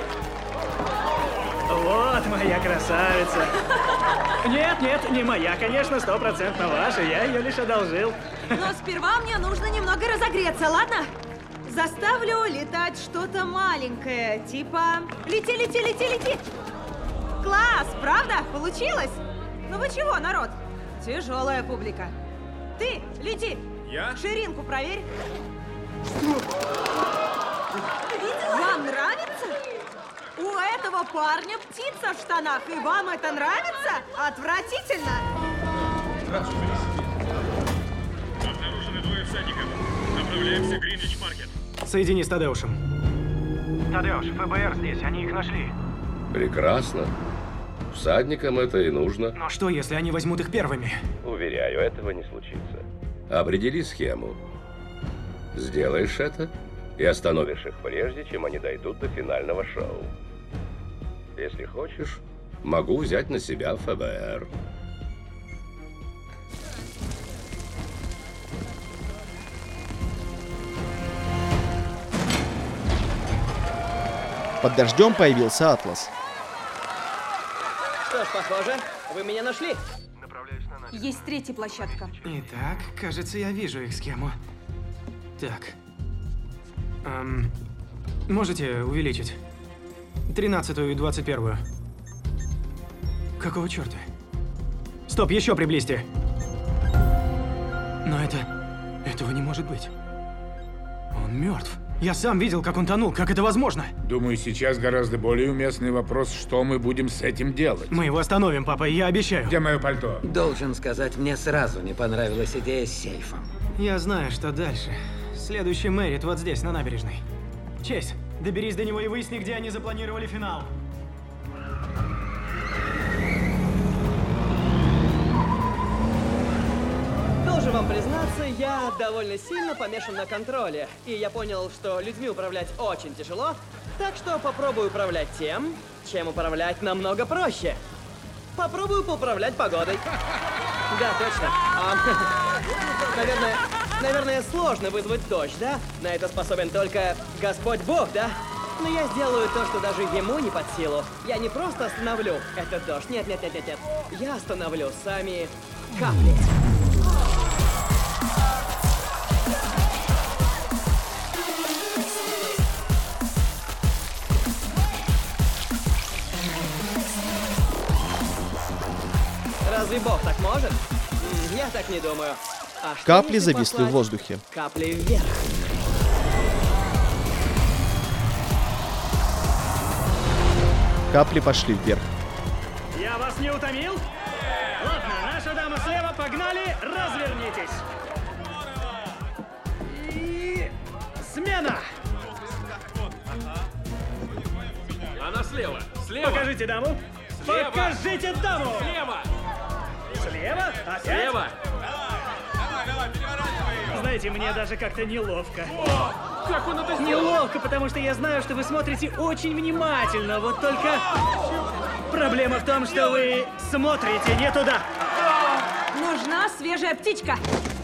Вот моя красавица. Нет, нет, не моя, конечно, стопроцентно ваша. Я ее лишь одолжил. Но сперва мне нужно немного разогреться, ладно? Заставлю летать что-то маленькое, типа... Лети, лети, лети, лети! Класс, правда? Получилось? Ну вы чего, народ? Тяжелая публика. Ты, лети! Я? Ширинку проверь. Вам нравится? У этого парня птица в штанах, и вам это нравится? Отвратительно! Обнаружены двое всадников. Направляемся к Гринвич-маркет. Соедини с Тадеушем. Тадеуш, ФБР здесь, они их нашли. Прекрасно. Всадникам это и нужно. Но что, если они возьмут их первыми? Уверяю, этого не случится. Определи схему. Сделаешь это и остановишь их прежде, чем они дойдут до финального шоу. Если хочешь, могу взять на себя ФБР. Под дождем появился Атлас. Что ж, похоже, вы меня нашли. Есть третья площадка. Итак, кажется, я вижу их схему. Так. Эм, можете увеличить? Тринадцатую и двадцать первую. Какого черта? Стоп, еще приблизьте. Но это... Этого не может быть. Он мертв. Я сам видел, как он тонул. Как это возможно? Думаю, сейчас гораздо более уместный вопрос, что мы будем с этим делать. Мы его остановим, папа, я обещаю. Где мое пальто? Должен сказать, мне сразу не понравилась идея с сейфом. Я знаю, что дальше. Следующий Мэрит вот здесь, на набережной. Честь, доберись до него и выясни, где они запланировали финал. Должен вам признаться, я довольно сильно помешан на контроле. И я понял, что людьми управлять очень тяжело, так что попробую управлять тем, чем управлять намного проще. Попробую поуправлять погодой. Да, точно. А, наверное, наверное, сложно вызвать дождь, да? На это способен только Господь Бог, да? Но я сделаю то, что даже ему не под силу. Я не просто остановлю этот дождь. Нет, нет, нет, нет, нет. Я остановлю сами капли. Разве Бог так может? Я так не думаю. А что, Капли если зависли послать в воздухе. Капли вверх. Капли пошли вверх. Я вас не утомил? Ладно, наша дама слева, погнали, развернитесь. И... смена! Она слева. Слева. Покажите даму. Слева. Покажите даму. Слева. Слева? Опять? Слева. Знаете, мне даже как-то неловко. О, как он это сделал? Неловко, потому что я знаю, что вы смотрите очень внимательно. Вот только проблема в том, что вы смотрите не туда. Нужна свежая птичка.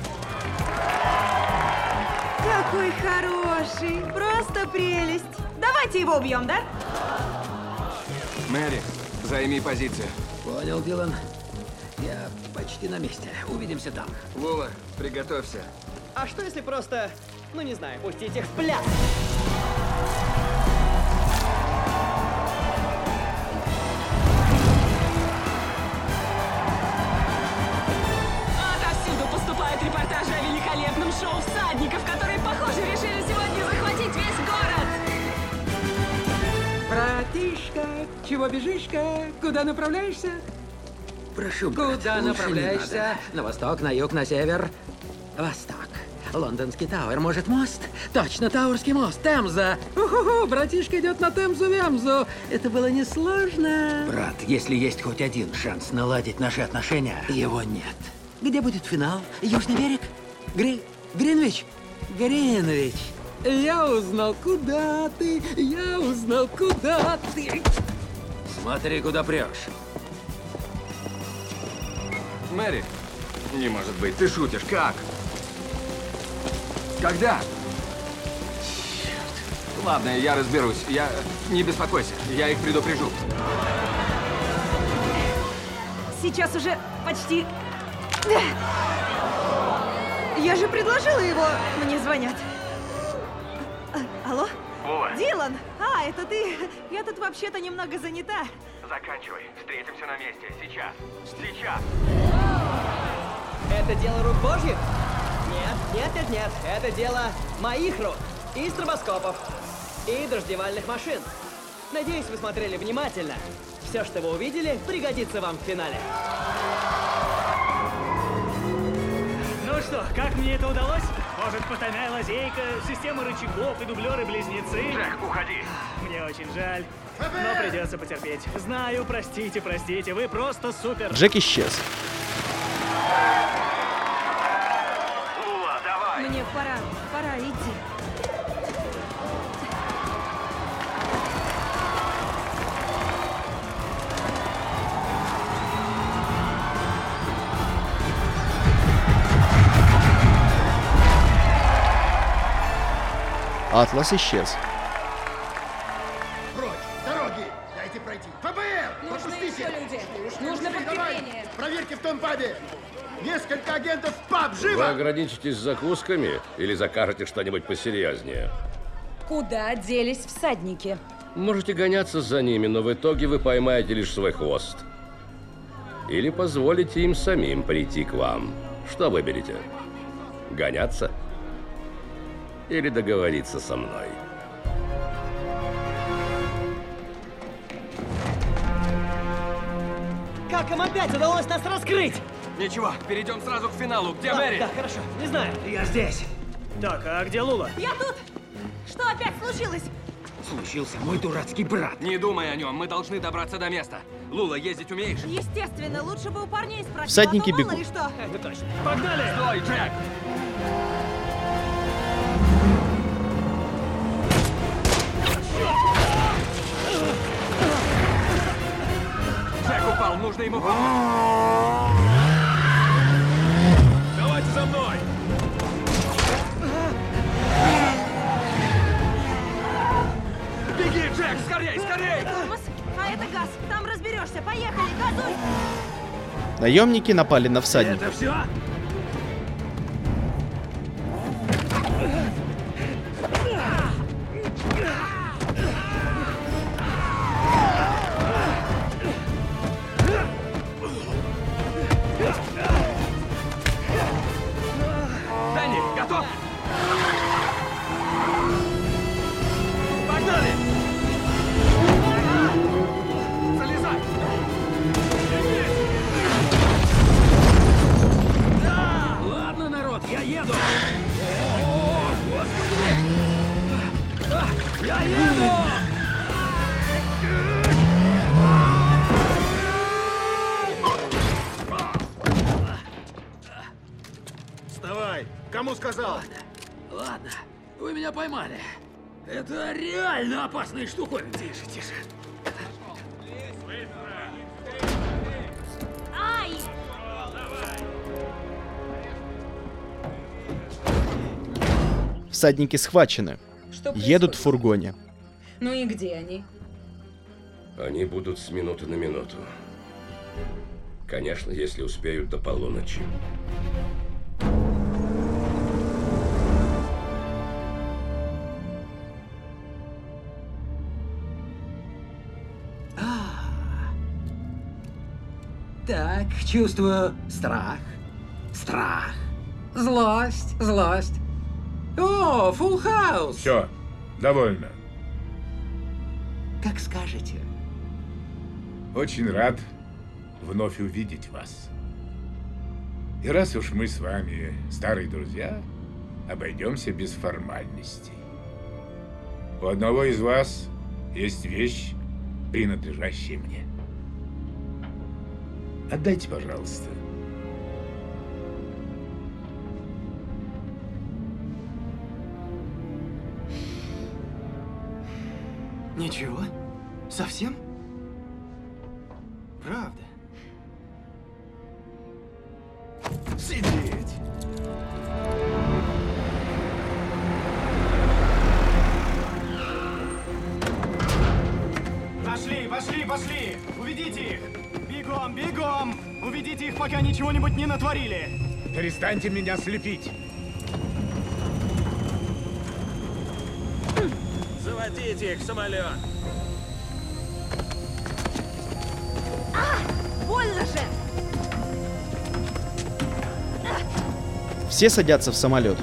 Какой хороший. Просто прелесть. Давайте его убьем, да? Мэри, займи позицию. Понял, Дилан. Я почти на месте. Увидимся там. Вова, приготовься. А что если просто Ну не знаю, пустить их в пляс. Отовсюду поступают репортажи о великолепном шоу всадников, которые, похоже, решили сегодня захватить весь город. Братишка, чего бежишь-ка? Куда направляешься? Прошу, брат, Куда лучше направляешься? не надо. На восток, на юг, на север. Восток. Лондонский Тауэр, может, мост? Точно, Тауэрский мост, Темза. Уху-ху, братишка идет на Темзу-Вемзу. Это было несложно. Брат, если есть хоть один шанс наладить наши отношения, его нет. Где будет финал? Южный берег? Гри... Гринвич? Гринвич. Я узнал, куда ты. Я узнал, куда ты. Смотри, куда прешь. Мэри? Не может быть, ты шутишь, как? Когда? Черт. Ладно, я разберусь. Я... Не беспокойся, я их предупрежу. Сейчас уже почти... Я же предложила его. Мне звонят. А, алло? Вова. Дилан? А, это ты? Я тут вообще-то немного занята. Заканчивай. Встретимся на месте. Сейчас. Сейчас. Это дело рук божьих? Нет, нет, нет, нет. Это дело моих рук. И стробоскопов. И дождевальных машин. Надеюсь, вы смотрели внимательно. Все, что вы увидели, пригодится вам в финале. Ну что, как мне это удалось? Может, потайная лазейка, система рычагов и дублеры-близнецы? Джек, уходи. Мне очень жаль, но придется потерпеть. Знаю, простите, простите, вы просто супер. Джек исчез. Лула, давай. Мне пора, пора идти. Атлас исчез. Прочь! Дороги! Дайте пройти! ФБР! Нужны Пропустите! еще люди. Нужно подкрепление. Проверьте в том пабе! Несколько агентов в паб! Живо! Вы ограничитесь закусками или закажете что-нибудь посерьезнее? Куда делись всадники? Можете гоняться за ними, но в итоге вы поймаете лишь свой хвост. Или позволите им самим прийти к вам. Что выберете? Гоняться? Или договориться со мной? Как им опять удалось нас раскрыть? Ничего, перейдем сразу к финалу. Где Ладно, Мэри? Да, хорошо, не знаю. Я здесь. Так, а где Лула? Я тут! Что опять случилось? Случился мой дурацкий брат. Не думай о нем, мы должны добраться до места. Лула, ездить умеешь? Естественно, лучше бы у парней спросить. Всадники а то мало бегут. ли что. Это точно. Погнали! Стой, Джек! Джек упал, нужно ему помочь. Давайте за мной! Беги, Джек, скорей, скорей! Тормоз, а это газ. Там разберешься. Поехали, газуй! Наемники напали на всадников. Это все? Дэнни, готов? Погнали! Залезай! Ладно, народ, я еду. Я еду! Вставай! Кому сказал? Ладно, ладно, вы меня поймали. Это реально опасная штука. Тише, тише. Ай! Всадники схвачены. Что Едут в происходит? фургоне. Ну и где они? Они будут с минуты на минуту. Конечно, если успеют до полуночи. Так, чувствую страх, страх, злость, злость. О, Фулл Хаус! Все, довольно. Как скажете. Очень рад вновь увидеть вас. И раз уж мы с вами старые друзья, обойдемся без формальностей. У одного из вас есть вещь, принадлежащая мне. Отдайте, пожалуйста. Ничего? Совсем? Правда? Сидеть! Пошли, пошли, пошли! Уведите их! Бегом, бегом! Уведите их, пока ничего-нибудь не натворили! Перестаньте меня слепить! Заводите их в самолет! А! Больно же! Все садятся в самолет.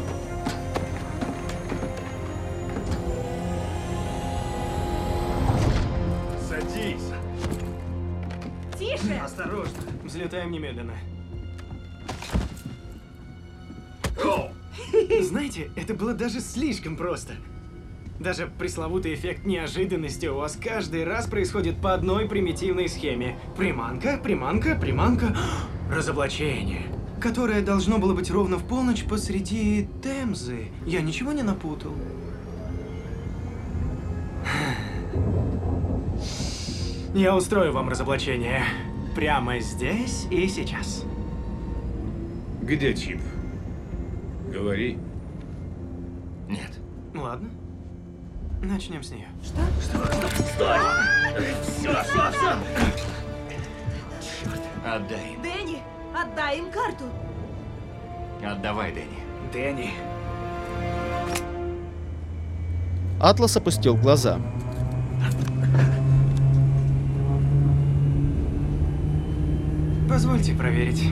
Садись! Тише! Осторожно! Взлетаем немедленно. Знаете, это было даже слишком просто. Даже пресловутый эффект неожиданности у вас каждый раз происходит по одной примитивной схеме. Приманка, приманка, приманка, разоблачение. Которое должно было быть ровно в полночь посреди Темзы. Я ничего не напутал? Я устрою вам разоблачение. Прямо здесь и сейчас. Где чип? Говори. Нет. Ладно. Начнем с нее. Что? Что? Стой! Все, все, все! Черт, отдай им. Дэнни, отдай им карту. Отдавай, Дэнни. Дэнни. Атлас опустил глаза. Позвольте проверить.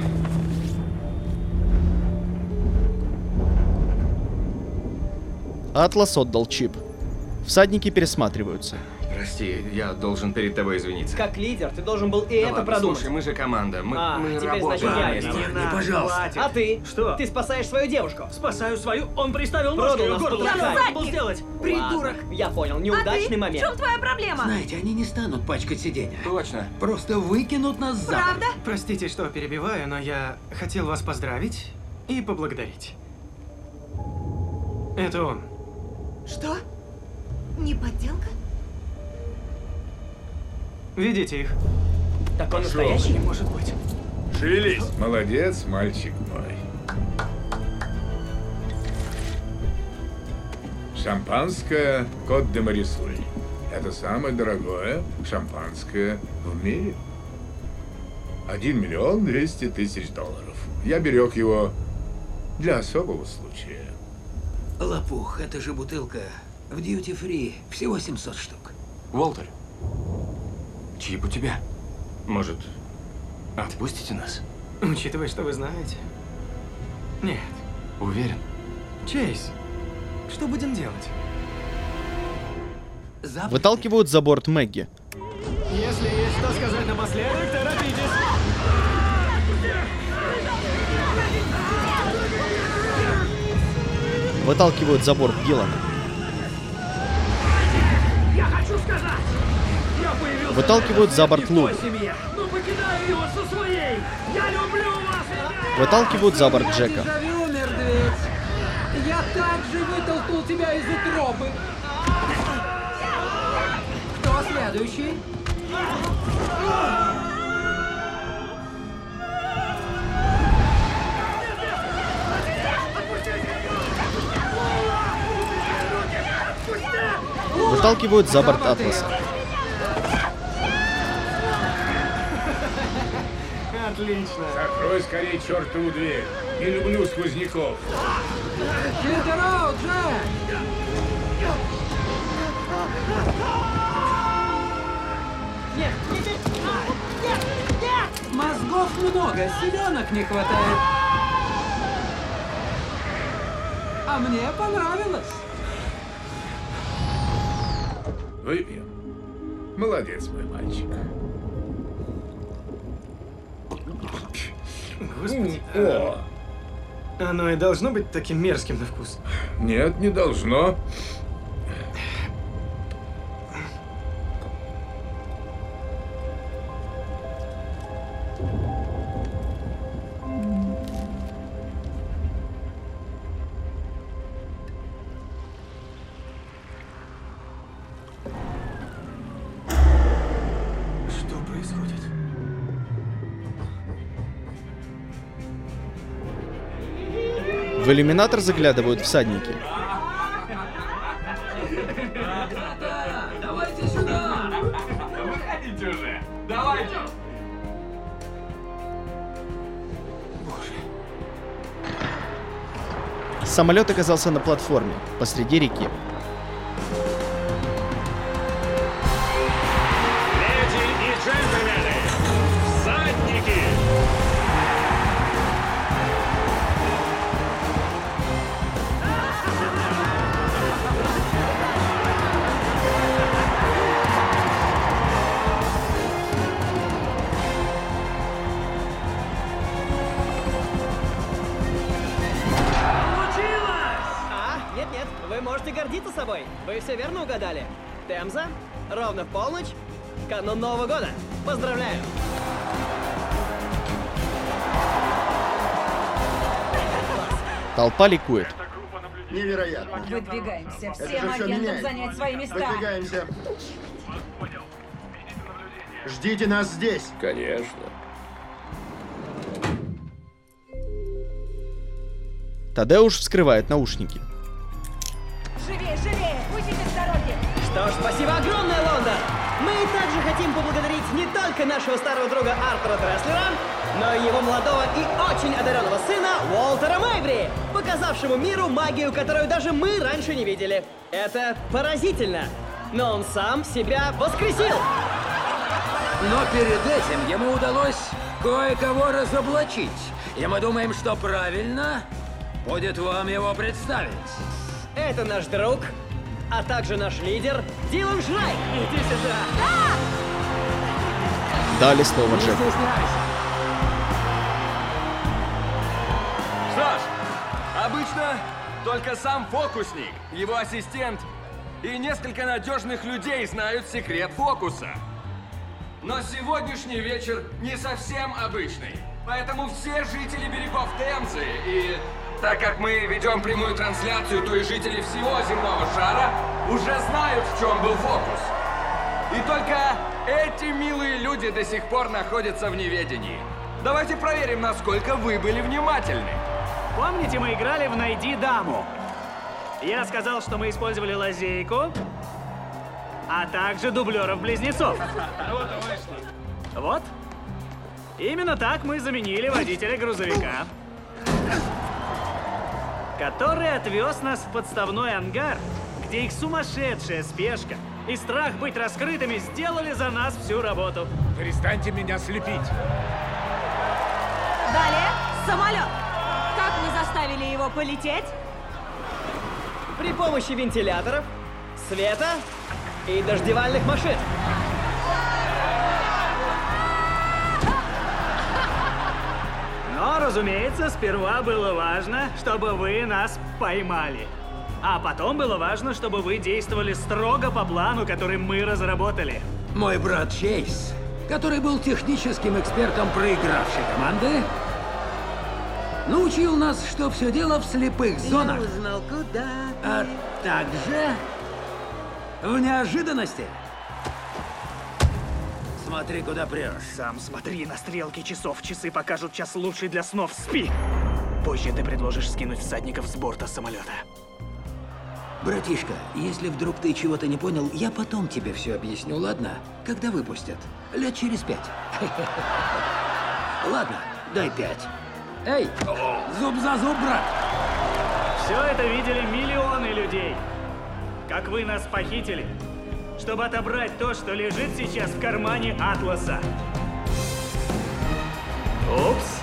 Атлас отдал чип. Всадники пересматриваются. Прости, я должен перед тобой извиниться. Как лидер, ты должен был и Да это ладно, продумать. Слушай, мы же команда, мы, А, мы теперь, работаем значит, я вместе. виноват. Не, пожалуйста. А ты? Что? Ты спасаешь свою девушку. Спасаю свою. Он приставил нож к Продал ее нас горлу. под Что руками. надо было сделать? Придурок. Ладно, я понял, А неудачный ты? В момент. чем твоя проблема? Знаете, они не станут пачкать сиденья. Точно. Просто выкинут нас за борт. Правда? Простите, что перебиваю, но я хотел вас поздравить и поблагодарить. Это он. Что? Не подделка? Видите их? Так он Пошел. настоящий? Не может быть. Шевелись. Молодец, мальчик мой. Шампанское Кот де Марисуль. Это самое дорогое шампанское в мире. Один миллион двести тысяч долларов. Я берег его для особого случая. Лопух, это же бутылка в дьюти-фри. Всего семьсот штук. Уолтер, чип у тебя. Может, отпустите нас? Учитывая, что вы знаете. Нет. Уверен? Чейз, что будем делать? Выталкивают за борт Мэгги. Если есть что сказать напоследок, торопитесь. Выталкивают за борт Дилана. Я хочу сказать! Я появился... Выталкивают за борт не в той Луну. семье, но покидаю его со своей! Я люблю вас, ребята! Выталкивают за борт Джека. Дежавю, мерзавец! Я также вытолкнул тебя из утробы! Кто следующий? Выталкивают за борт Атласа. Отлично. Закрой скорее чертову дверь. Не люблю сквозняков. Филдероу, Джек! Нет, нет, нет, нет, нет! Мозгов много, селенок не хватает. А мне понравилось. Выпьем. Молодец, мой мальчик. Господи. О! Оно и должно быть таким мерзким на вкус. Нет, не должно. Что происходит? В иллюминатор заглядывают всадники. Давайте сюда! Выходите уже! Давайте! Самолет оказался на платформе посреди реки. Леди и джентльмены, всадники! А, нет-нет, вы можете гордиться собой. Вы все верно угадали. Темза, ровно в полночь, канун Нового года. Поздравляю! Толпа ликует. Невероятно. Выдвигаемся. Это Всем же всё агентам меняет. занять свои места. Выдвигаемся. Ждите нас здесь. Конечно. Тадеуш вскрывает наушники. Живее, живее! Уйдите с дороги! Что ж, спасибо огромное, Лондон! Мы также хотим поблагодарить не только нашего старого друга Артура Треслера, но и его молодого и очень одаренного сына Уолтера Мэйбри, показавшему миру магию, которую даже мы раньше не видели. Это поразительно! Но он сам себя воскресил! Но перед этим ему удалось кое-кого разоблачить. И мы думаем, что правильно будет вам его представить. Это наш друг, а также наш лидер Дилан Шрайк. Иди сюда! Дали слово Джеку. Что ж, обычно только сам фокусник, его ассистент и несколько надежных людей знают секрет фокуса. Но сегодняшний вечер не совсем обычный. Поэтому все жители берегов Темзы и... Так как мы ведем прямую трансляцию, то и жители всего земного шара уже знают, в чем был фокус. И только эти милые люди до сих пор находятся в неведении. Давайте проверим, насколько вы были внимательны. Помните, мы играли в «Найди даму»? Я сказал, что мы использовали лазейку, а также дублеров-близнецов. Вот. Именно так мы заменили водителя грузовика, который отвез нас в подставной ангар, где их сумасшедшая спешка и страх быть раскрытыми сделали за нас всю работу. Перестаньте меня слепить. Далее самолет. Как мы заставили его полететь? При помощи вентиляторов, света и дождевальных машин. Но, разумеется, сперва было важно, чтобы вы нас поймали. А потом было важно, чтобы вы действовали строго по плану, который мы разработали. Мой брат Чейз, который был техническим экспертом проигравшей команды, научил нас, что все дело в слепых зонах. Я узнал, куда. А также в неожиданности. Смотри, куда прешь. Сам смотри на стрелки часов. Часы покажут час лучший для снов. Спи. Позже ты предложишь скинуть всадников с борта самолета. Братишка, если вдруг ты чего-то не понял, я потом тебе все объясню, ладно? Когда выпустят? Лет через пять. Ладно, дай пять. Эй, зуб за зуб, брат! Все это видели миллионы людей. Как вы нас похитили, чтобы отобрать то, что лежит сейчас в кармане Атласа. Упс.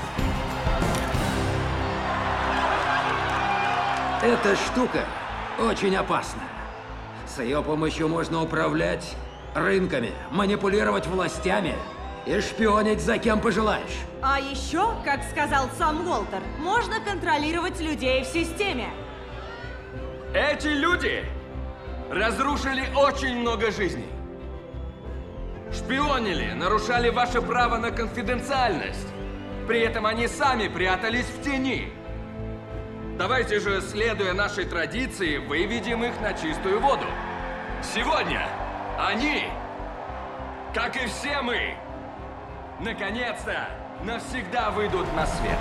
Эта штука очень опасна. С ее помощью можно управлять рынками, манипулировать властями и шпионить за кем пожелаешь. А еще, как сказал сам Уолтер, можно контролировать людей в системе. Эти люди разрушили очень много жизней. Шпионили, нарушали ваше право на конфиденциальность. При этом они сами прятались в тени. Давайте же, следуя нашей традиции, выведем их на чистую воду. Сегодня они, как и все мы, наконец-то навсегда выйдут на свет.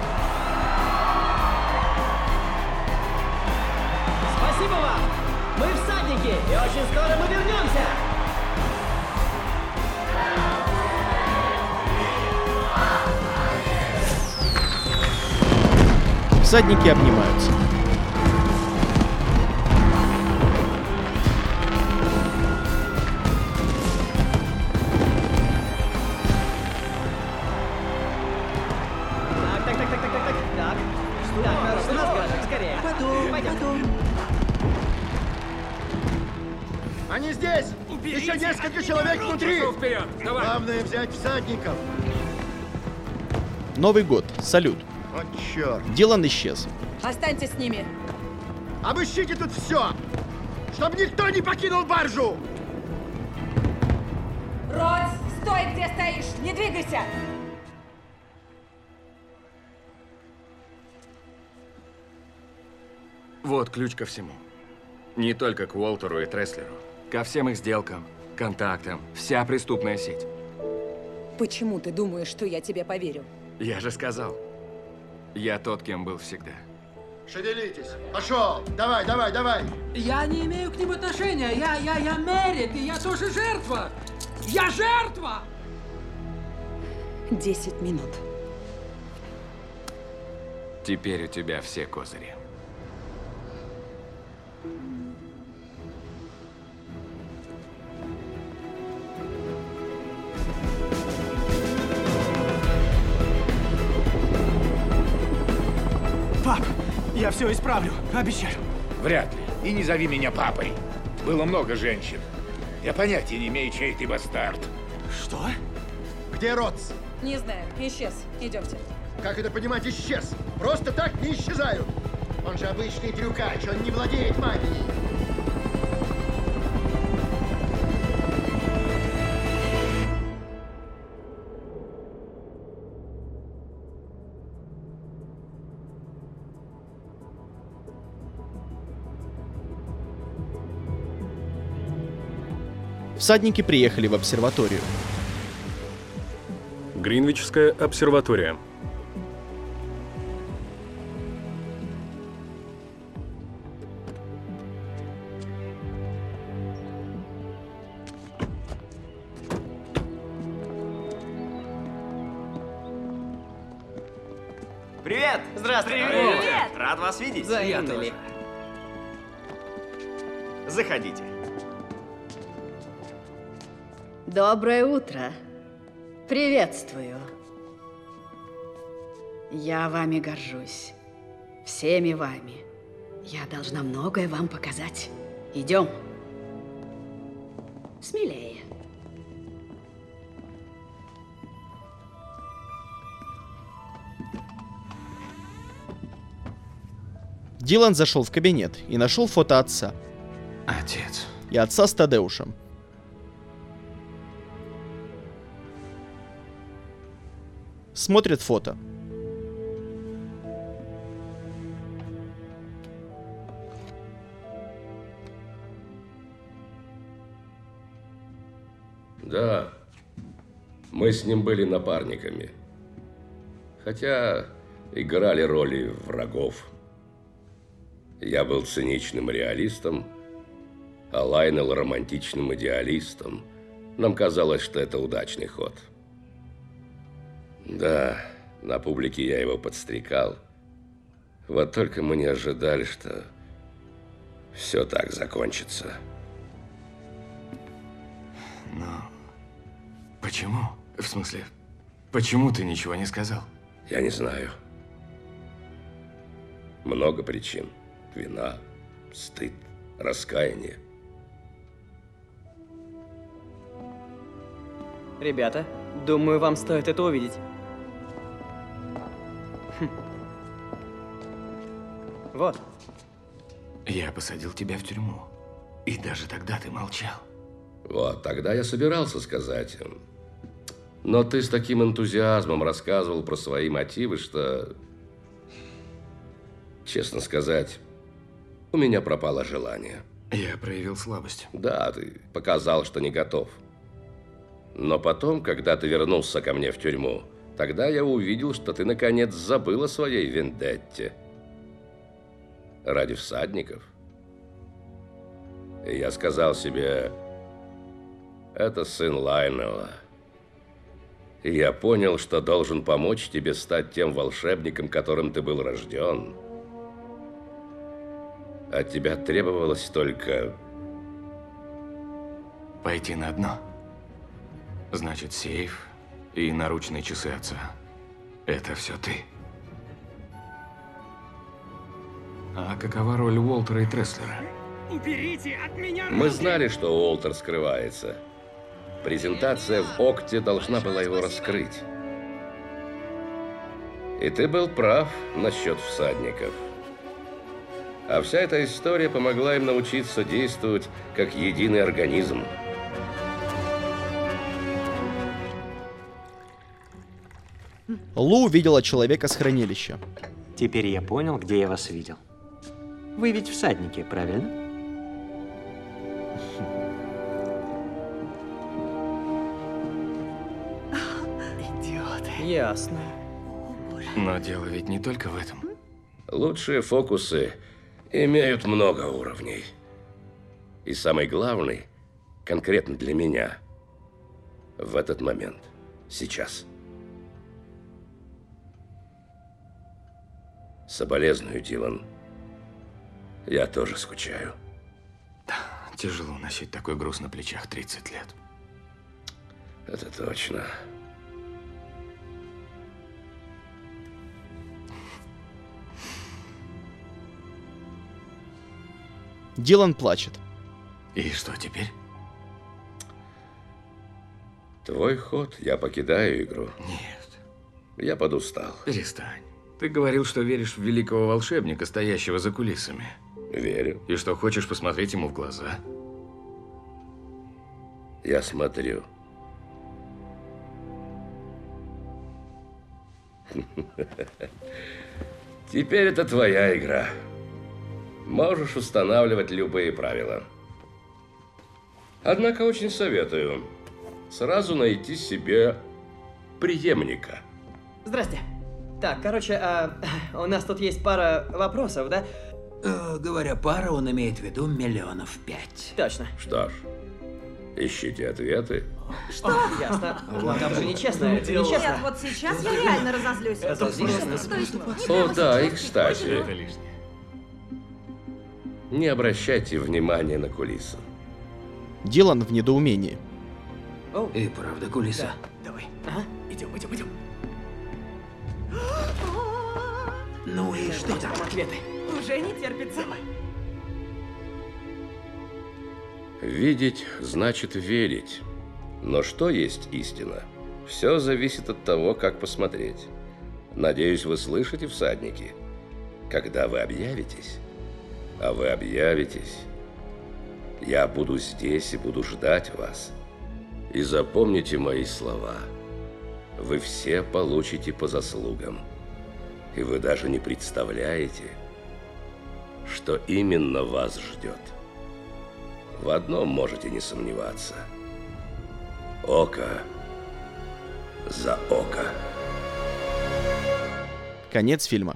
Спасибо вам! Мы всадники, и очень скоро мы вернемся! Всадники обнимаются. Так, так, так, так, так, так, так, так. Что? Так, народ, у нас график, скорее. Потом, Пойдем. потом. Они здесь! Еще несколько человек внутри! Вперед! Давай! Главное взять всадников! Новый год. Салют. О, черт! Дилан исчез. Останьтесь с ними. Обыщите тут все! Чтобы никто не покинул баржу! Родс, стой, где стоишь! Не двигайся! Вот ключ ко всему. Не только к Уолтеру и Треслеру. Ко всем их сделкам, контактам, вся преступная сеть. Почему ты думаешь, что я тебе поверю? Я же сказал. Я тот, кем был всегда. Шевелитесь! Пошел! Давай, давай, давай! Я не имею к ним отношения. Я, я, я Мерит, и я тоже жертва. Я жертва! Десять минут. Теперь у тебя все козыри. Пап, я все исправлю, обещаю. Вряд ли. И не зови меня папой. Было много женщин. Я понятия не имею, чей ты бастард. Что? Где Родс? Не знаю, исчез. Идемте. Как это понимать, исчез? Просто так не исчезают. Он же обычный трюкач, он не владеет магией. Всадники приехали в обсерваторию. Гринвичская обсерватория. Привет! Здравствуйте! Привет! Рад вас видеть. Взаимно Я ли? Заходите. Доброе утро. Приветствую. Я вами горжусь. Всеми вами. Я должна многое вам показать. Идем. Смелее. Дилан зашел в кабинет и нашел фото отца. Отец. И отца с Тадеушем. Смотрит фото. Да, мы с ним были напарниками. Хотя играли роли врагов. Я был циничным реалистом, а Лайнел романтичным идеалистом. Нам казалось, что это удачный ход. Да, на публике я его подстрекал. Вот только мы не ожидали, что все так закончится. Но почему? В смысле, почему ты ничего не сказал? Я не знаю. Много причин. Вина, стыд, раскаяние. Ребята, думаю, вам стоит это увидеть. Хм. Вот. Я посадил тебя в тюрьму. И даже тогда ты молчал. Вот, тогда я собирался сказать им. Но ты с таким энтузиазмом рассказывал про свои мотивы, что, честно сказать, у меня пропало желание. Я проявил слабость. Да, ты показал, что не готов. Но потом, когда ты вернулся ко мне в тюрьму, тогда я увидел, что ты наконец забыл о своей вендетте. Ради всадников. И я сказал себе, это сын Лайонела. И я понял, что должен помочь тебе стать тем волшебником, которым ты был рожден. От тебя требовалось только... Пойти на дно. Значит, сейф и наручные часы отца. Это все ты. А какова роль Уолтера и Треслера? Уберите от меня руки! Мы знали, что Уолтер скрывается. Презентация в Окте должна была его раскрыть. И ты был прав насчет всадников. А вся эта история помогла им научиться действовать как единый организм. Лу увидела человека с хранилища. Теперь я понял, где я вас видел. Вы ведь всадники, правильно? Ясно. Но дело ведь не только в этом. Лучшие фокусы имеют много уровней. И самый главный, конкретно для меня, в этот момент, сейчас. Соболезную, Дилан. Я тоже скучаю. Тяжело носить такой груз на плечах тридцать лет. Это точно. Дилан плачет. И что теперь? Твой ход. Я покидаю игру. Нет. Я подустал. Перестань. Ты говорил, что веришь в великого волшебника, стоящего за кулисами. Верю. И что хочешь посмотреть ему в глаза. Я смотрю. Теперь это твоя игра. Можешь устанавливать любые правила. Однако очень советую сразу найти себе преемника. Здрасте. Так, короче, а, у нас тут есть пара вопросов, да? Э, говоря пара, он имеет в виду миллионов пять. Точно. Что ж, ищите ответы. Что? Ясно. Там же нечестно, это Нет, нечестно. вот сейчас я реально разозлюсь. Это просто То есть, О, да, и кстати, не обращайте внимания на кулисы. Дилан в недоумении. И правда кулиса. Да, давай. Ага, идем, идем, идем. Ну и что там? Ответы. Уже не терпится. Видеть значит верить. Но что есть истина? Все зависит от того, как посмотреть. Надеюсь, вы слышите, всадники, когда вы объявитесь. А вы объявитесь. Я буду здесь и буду ждать вас. И запомните мои слова. Вы все получите по заслугам. И вы даже не представляете, что именно вас ждет. В одном можете не сомневаться. Око за око. Конец фильма.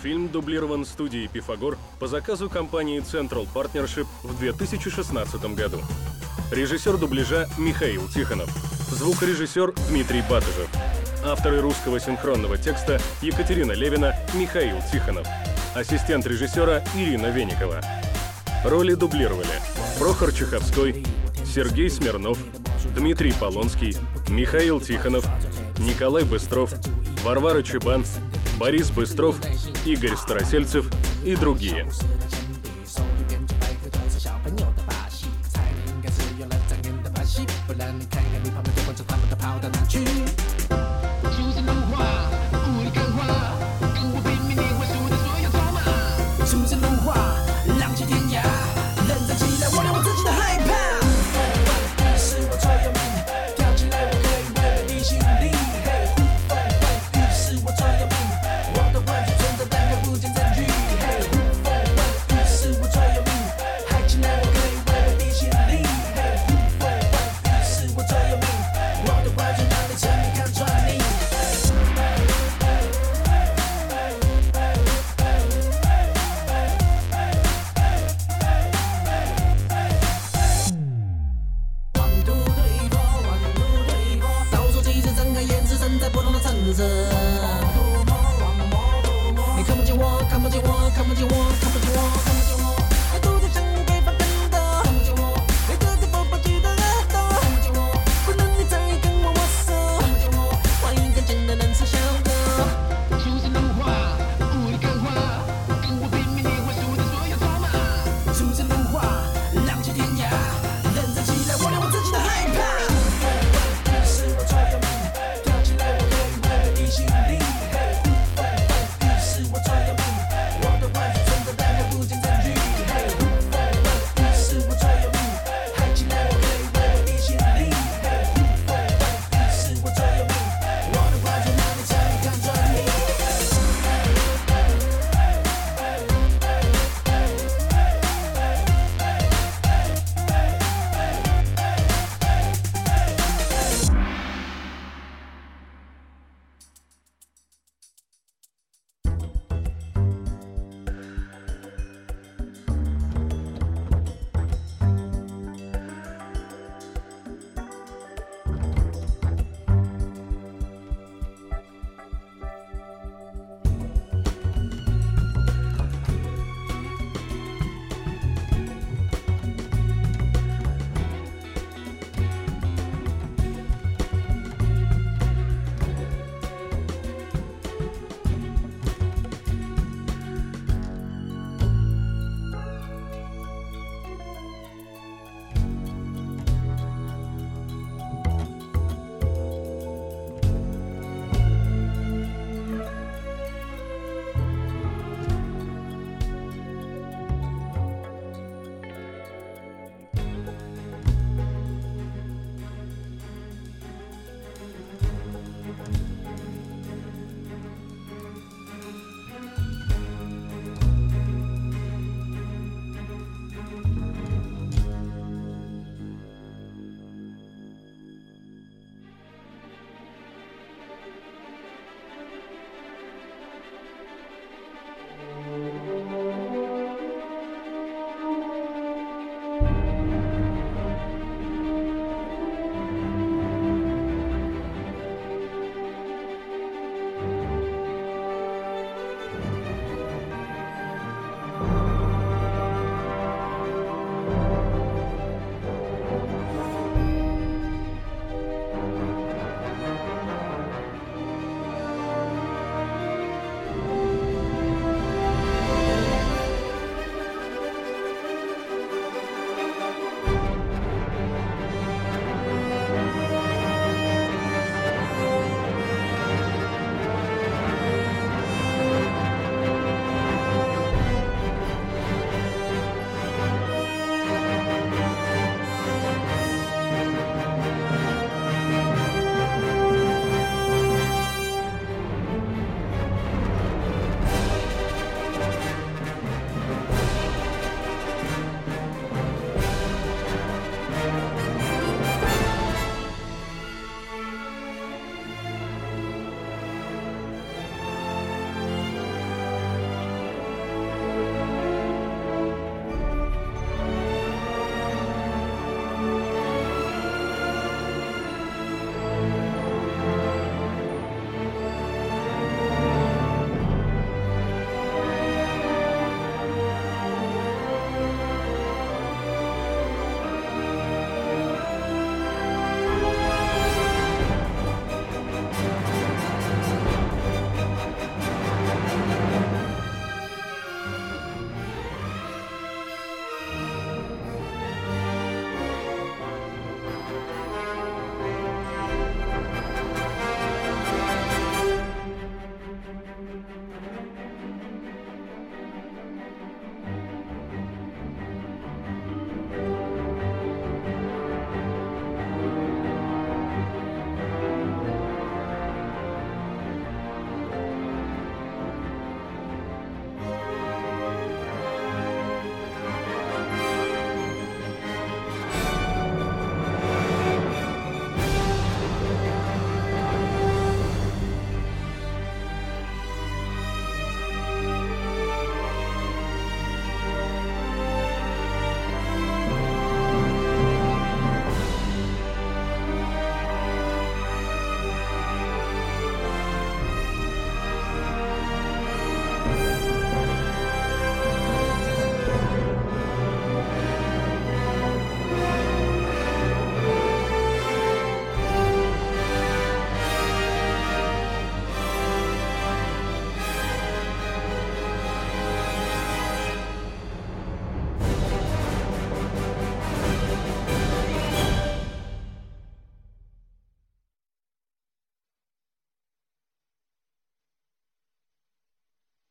Фильм дублирован студией «Пифагор» по заказу компании Central Partnership в две тысячи шестнадцатом году. Режиссер дубляжа Михаил Тихонов. Звукорежиссер Дмитрий Батыжев. Авторы русского синхронного текста Екатерина Левина, Михаил Тихонов. Ассистент режиссера Ирина Веникова. Роли дублировали Прохор Чеховской, Сергей Смирнов, Дмитрий Полонский, Михаил Тихонов, Николай Быстров, Варвара Чебан, Борис Быстров, Игорь Старосельцев и другие. the